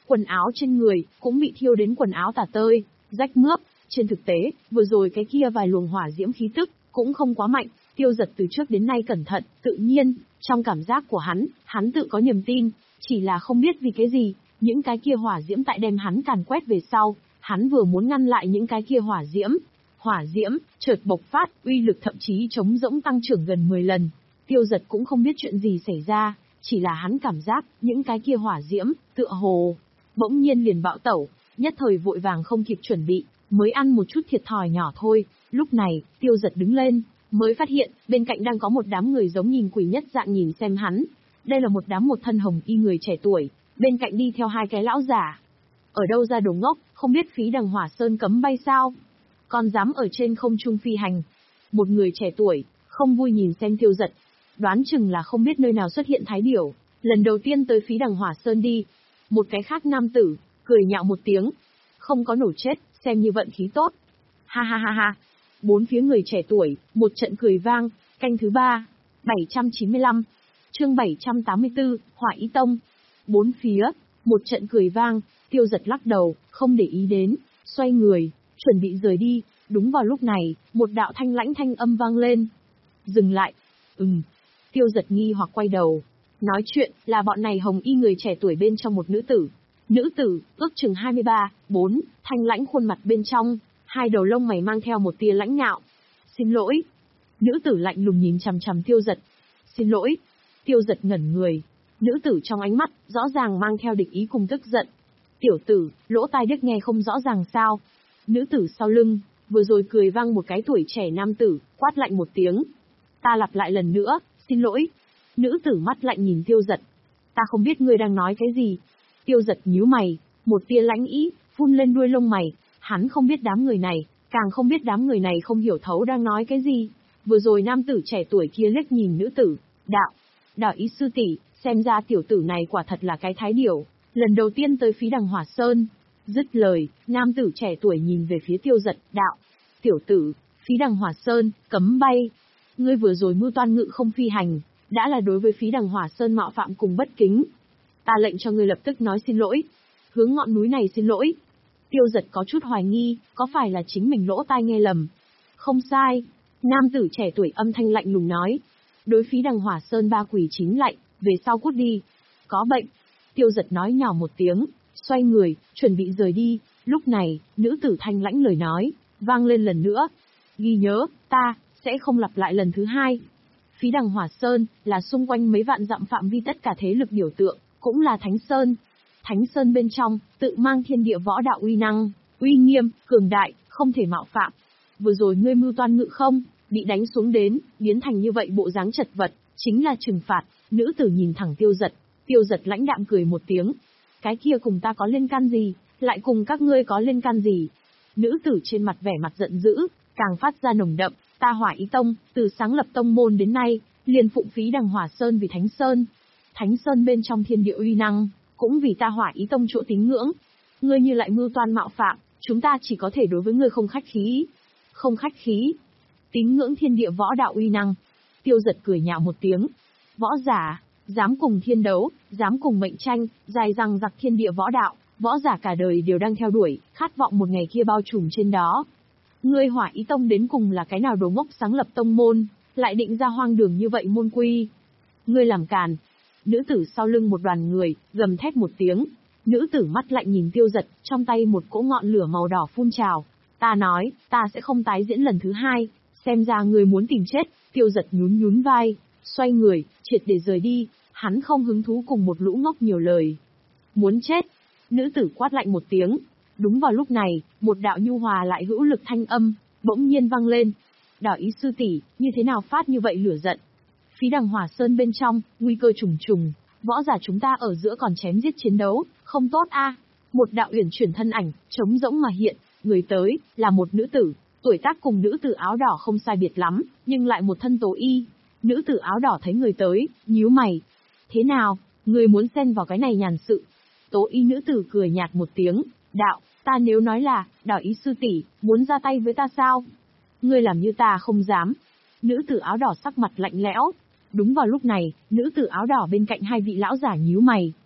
Quần áo trên người, cũng bị thiêu đến quần áo tả tơi, rách mướp. Trên thực tế, vừa rồi cái kia vài luồng hỏa diễm khí tức, cũng không quá mạnh. Tiêu Giật từ trước đến nay cẩn thận, tự nhiên, trong cảm giác của hắn, hắn tự có niềm tin, chỉ là không biết vì cái gì, những cái kia hỏa diễm tại đem hắn càn quét về sau, hắn vừa muốn ngăn lại những cái kia hỏa diễm. Hỏa diễm, chợt bộc phát, uy lực thậm chí trống rỗng tăng trưởng gần mười lần. Tiêu Giật cũng không biết chuyện gì xảy ra, chỉ là hắn cảm giác, những cái kia hỏa diễm, tựa hồ, bỗng nhiên liền bạo tẩu, nhất thời vội vàng không kịp chuẩn bị, mới ăn một chút thiệt thòi nhỏ thôi. Lúc này, Tiêu Giật đứng lên, mới phát hiện, bên cạnh đang có một đám người giống nhìn quỷ nhất dạng nhìn xem hắn. Đây là một đám một thân hồng y người trẻ tuổi, bên cạnh đi theo hai cái lão giả. Ở đâu ra đồ ngốc, không biết phí đằng hỏa sơn cấm bay sao? Còn dám ở trên không trung phi hành. Một người trẻ tuổi, không vui nhìn xem Tiêu Giật. Đoán chừng là không biết nơi nào xuất hiện thái điểu, lần đầu tiên tới phí đằng hỏa sơn đi. Một cái khác nam tử, cười nhạo một tiếng. Không có nổ chết, xem như vận khí tốt. Ha ha ha ha. Bốn phía người trẻ tuổi, một trận cười vang. Canh thứ ba, bảy trăm chín mươi lăm. Chương bảy trăm tám mươi tư, Hỏa Ý Tông. Bốn phía, một trận cười vang. Tiêu Giật lắc đầu, không để ý đến, xoay người, chuẩn bị rời đi. Đúng vào lúc này, một đạo thanh lãnh thanh âm vang lên. Dừng lại. Ừm. Tiêu Giật nghi hoặc quay đầu. Nói chuyện, là bọn này hồng y người trẻ tuổi bên trong một nữ tử. Nữ tử, ước chừng hai mươi ba, bốn, thanh lãnh khuôn mặt bên trong, hai đầu lông mày mang theo một tia lãnh ngạo. Xin lỗi. Nữ tử lạnh lùng nhìn chằm chằm Tiêu Giật. Xin lỗi. Tiêu Giật ngẩn người. Nữ tử trong ánh mắt, rõ ràng mang theo địch ý cùng tức giận. Tiểu tử, lỗ tai điếc nghe không rõ ràng sao? Nữ tử sau lưng, vừa rồi cười vang một cái tuổi trẻ nam tử, quát lạnh một tiếng. Ta lặp lại lần nữa, xin lỗi. Nữ tử mắt lạnh nhìn Tiêu Giật. Ta không biết ngươi đang nói cái gì. Tiêu Giật nhíu mày, một tia lãnh ý, phun lên đuôi lông mày. Hắn không biết đám người này, càng không biết đám người này không hiểu thấu đang nói cái gì. Vừa rồi nam tử trẻ tuổi kia liếc nhìn nữ tử, đạo, đạo ý sư tỷ, xem ra tiểu tử này quả thật là cái thái điểu, lần đầu tiên tới phí đằng hỏa sơn. Dứt lời, nam tử trẻ tuổi nhìn về phía Tiêu Giật, đạo, tiểu tử, phí đằng hỏa sơn, cấm bay. Ngươi vừa rồi mưu toan ngự không phi hành, đã là đối với phí đằng hỏa sơn mạo phạm cùng bất kính. Ta lệnh cho ngươi lập tức nói xin lỗi. Hướng ngọn núi này xin lỗi. Tiêu Giật có chút hoài nghi, có phải là chính mình lỗ tai nghe lầm? Không sai. Nam tử trẻ tuổi âm thanh lạnh lùng nói. Đối phí đằng hỏa sơn ba quỷ chính lạnh, về sau cút đi. Có bệnh. Tiêu Giật nói nhỏ một tiếng, xoay người, chuẩn bị rời đi. Lúc này, nữ tử thanh lãnh lời nói, vang lên lần nữa. Ghi nhớ, ta, sẽ không lặp lại lần thứ hai. Phí đằng hỏa sơn, là xung quanh mấy vạn dặm phạm vi tất cả thế lực biểu tượng, cũng là Thánh Sơn. Thánh Sơn bên trong, tự mang thiên địa võ đạo uy năng, uy nghiêm, cường đại, không thể mạo phạm. Vừa rồi ngươi mưu toan ngự không, bị đánh xuống đến, biến thành như vậy bộ dáng chật vật, chính là trừng phạt. Nữ tử nhìn thẳng Tiêu Giật, Tiêu Giật lãnh đạm cười một tiếng. Cái kia cùng ta có liên can gì, lại cùng các ngươi có liên can gì? Nữ tử trên mặt vẻ mặt giận dữ, càng phát ra nồng đậm. Ta Hỏa Ý Tông, từ sáng lập tông môn đến nay, liền phụng phí đằng hỏa sơn vì Thánh Sơn. Thánh Sơn bên trong thiên địa uy năng, cũng vì ta Hỏa Ý Tông chỗ tín ngưỡng. Ngươi như lại mưu toan mạo phạm, chúng ta chỉ có thể đối với ngươi không khách khí. Không khách khí. Tín ngưỡng thiên địa võ đạo uy năng. Tiêu Giật cười nhạo một tiếng. Võ giả, dám cùng thiên đấu, dám cùng mệnh tranh, dài rằng giặc thiên địa võ đạo, võ giả cả đời đều đang theo đuổi, khát vọng một ngày kia bao trùm trên đó. Ngươi Hỏa Ý Tông đến cùng là cái nào đồ ngốc sáng lập tông môn, lại định ra hoang đường như vậy môn quy. Ngươi làm càn. Nữ tử sau lưng một đoàn người, gầm thét một tiếng. Nữ tử mắt lạnh nhìn Tiêu Giật, trong tay một cỗ ngọn lửa màu đỏ phun trào. Ta nói, ta sẽ không tái diễn lần thứ hai, xem ra ngươi muốn tìm chết. Tiêu Giật nhún nhún vai, xoay người, triệt để rời đi, hắn không hứng thú cùng một lũ ngốc nhiều lời. Muốn chết. Nữ tử quát lạnh một tiếng. Đúng vào lúc này, một đạo nhu hòa lại hữu lực thanh âm, bỗng nhiên vang lên. Đạo ý sư tỷ, như thế nào phát như vậy lửa giận? Phí đằng hỏa sơn bên trong, nguy cơ trùng trùng, võ giả chúng ta ở giữa còn chém giết chiến đấu, không tốt a. Một đạo uyển chuyển thân ảnh, trống rỗng mà hiện, người tới, là một nữ tử, tuổi tác cùng nữ tử áo đỏ không sai biệt lắm, nhưng lại một thân tố y. Nữ tử áo đỏ thấy người tới, nhíu mày. Thế nào, người muốn xen vào cái này nhàn sự? Tố y nữ tử cười nhạt một tiếng, đạo, ta nếu nói là, đạo ý sư tỷ, muốn ra tay với ta sao? Ngươi làm như ta không dám. Nữ tử áo đỏ sắc mặt lạnh lẽo. Đúng vào lúc này, nữ tử áo đỏ bên cạnh hai vị lão giả nhíu mày.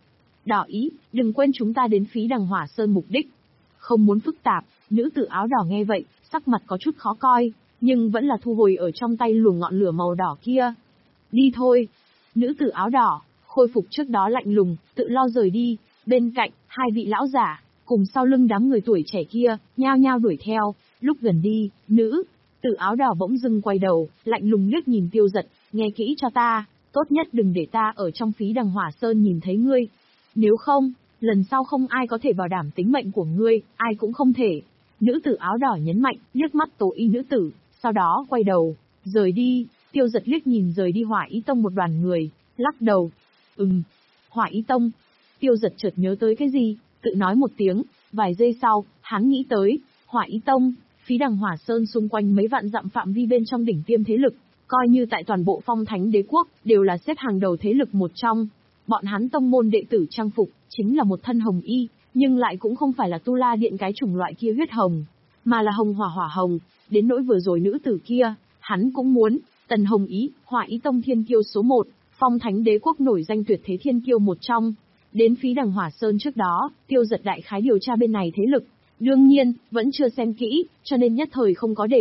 Đỏ ý, đừng quên chúng ta đến Phí Đằng Hỏa Sơn mục đích. Không muốn phức tạp, nữ tử áo đỏ nghe vậy, sắc mặt có chút khó coi, nhưng vẫn là thu hồi ở trong tay luồng ngọn lửa màu đỏ kia. Đi thôi. Nữ tử áo đỏ, khôi phục trước đó lạnh lùng, tự lo rời đi, bên cạnh, hai vị lão giả, cùng sau lưng đám người tuổi trẻ kia, nhao nhao đuổi theo, lúc gần đi, nữ tử áo đỏ bỗng dưng quay đầu, lạnh lùng liếc nhìn Tiêu Dật, nghe kỹ cho ta, tốt nhất đừng để ta ở trong Phí Đằng Hỏa Sơn nhìn thấy ngươi. Nếu không, lần sau không ai có thể bảo đảm tính mệnh của ngươi, ai cũng không thể. Nữ tử áo đỏ nhấn mạnh, liếc mắt Tố Y nữ tử, sau đó quay đầu, rời đi. Tiêu Dật liếc nhìn rời đi Hỏa Ý Tông một đoàn người, lắc đầu. Ừm, Hỏa Ý Tông. Tiêu Dật chợt nhớ tới cái gì, tự nói một tiếng, vài giây sau, hắn nghĩ tới, Hỏa Ý Tông, Phí Đằng Hỏa Sơn xung quanh mấy vạn dặm phạm vi bên trong đỉnh tiêm thế lực, coi như tại toàn bộ Phong Thánh Đế quốc, đều là xếp hàng đầu thế lực một trong. Bọn hắn tông môn đệ tử trang phục, chính là một thân hồng y, nhưng lại cũng không phải là Tu La Điện cái chủng loại kia huyết hồng, mà là hồng hỏa hỏa hồng, đến nỗi vừa rồi nữ tử kia, hắn cũng muốn, Tần Hồng Ý, Hỏa Ý Tông thiên kiêu số một, Phong Thánh Đế quốc nổi danh tuyệt thế thiên kiêu một trong. Đến Phí Đằng Hỏa Sơn trước đó, Tiêu Dật đại khái điều tra bên này thế lực, đương nhiên, vẫn chưa xem kỹ, cho nên nhất thời không có để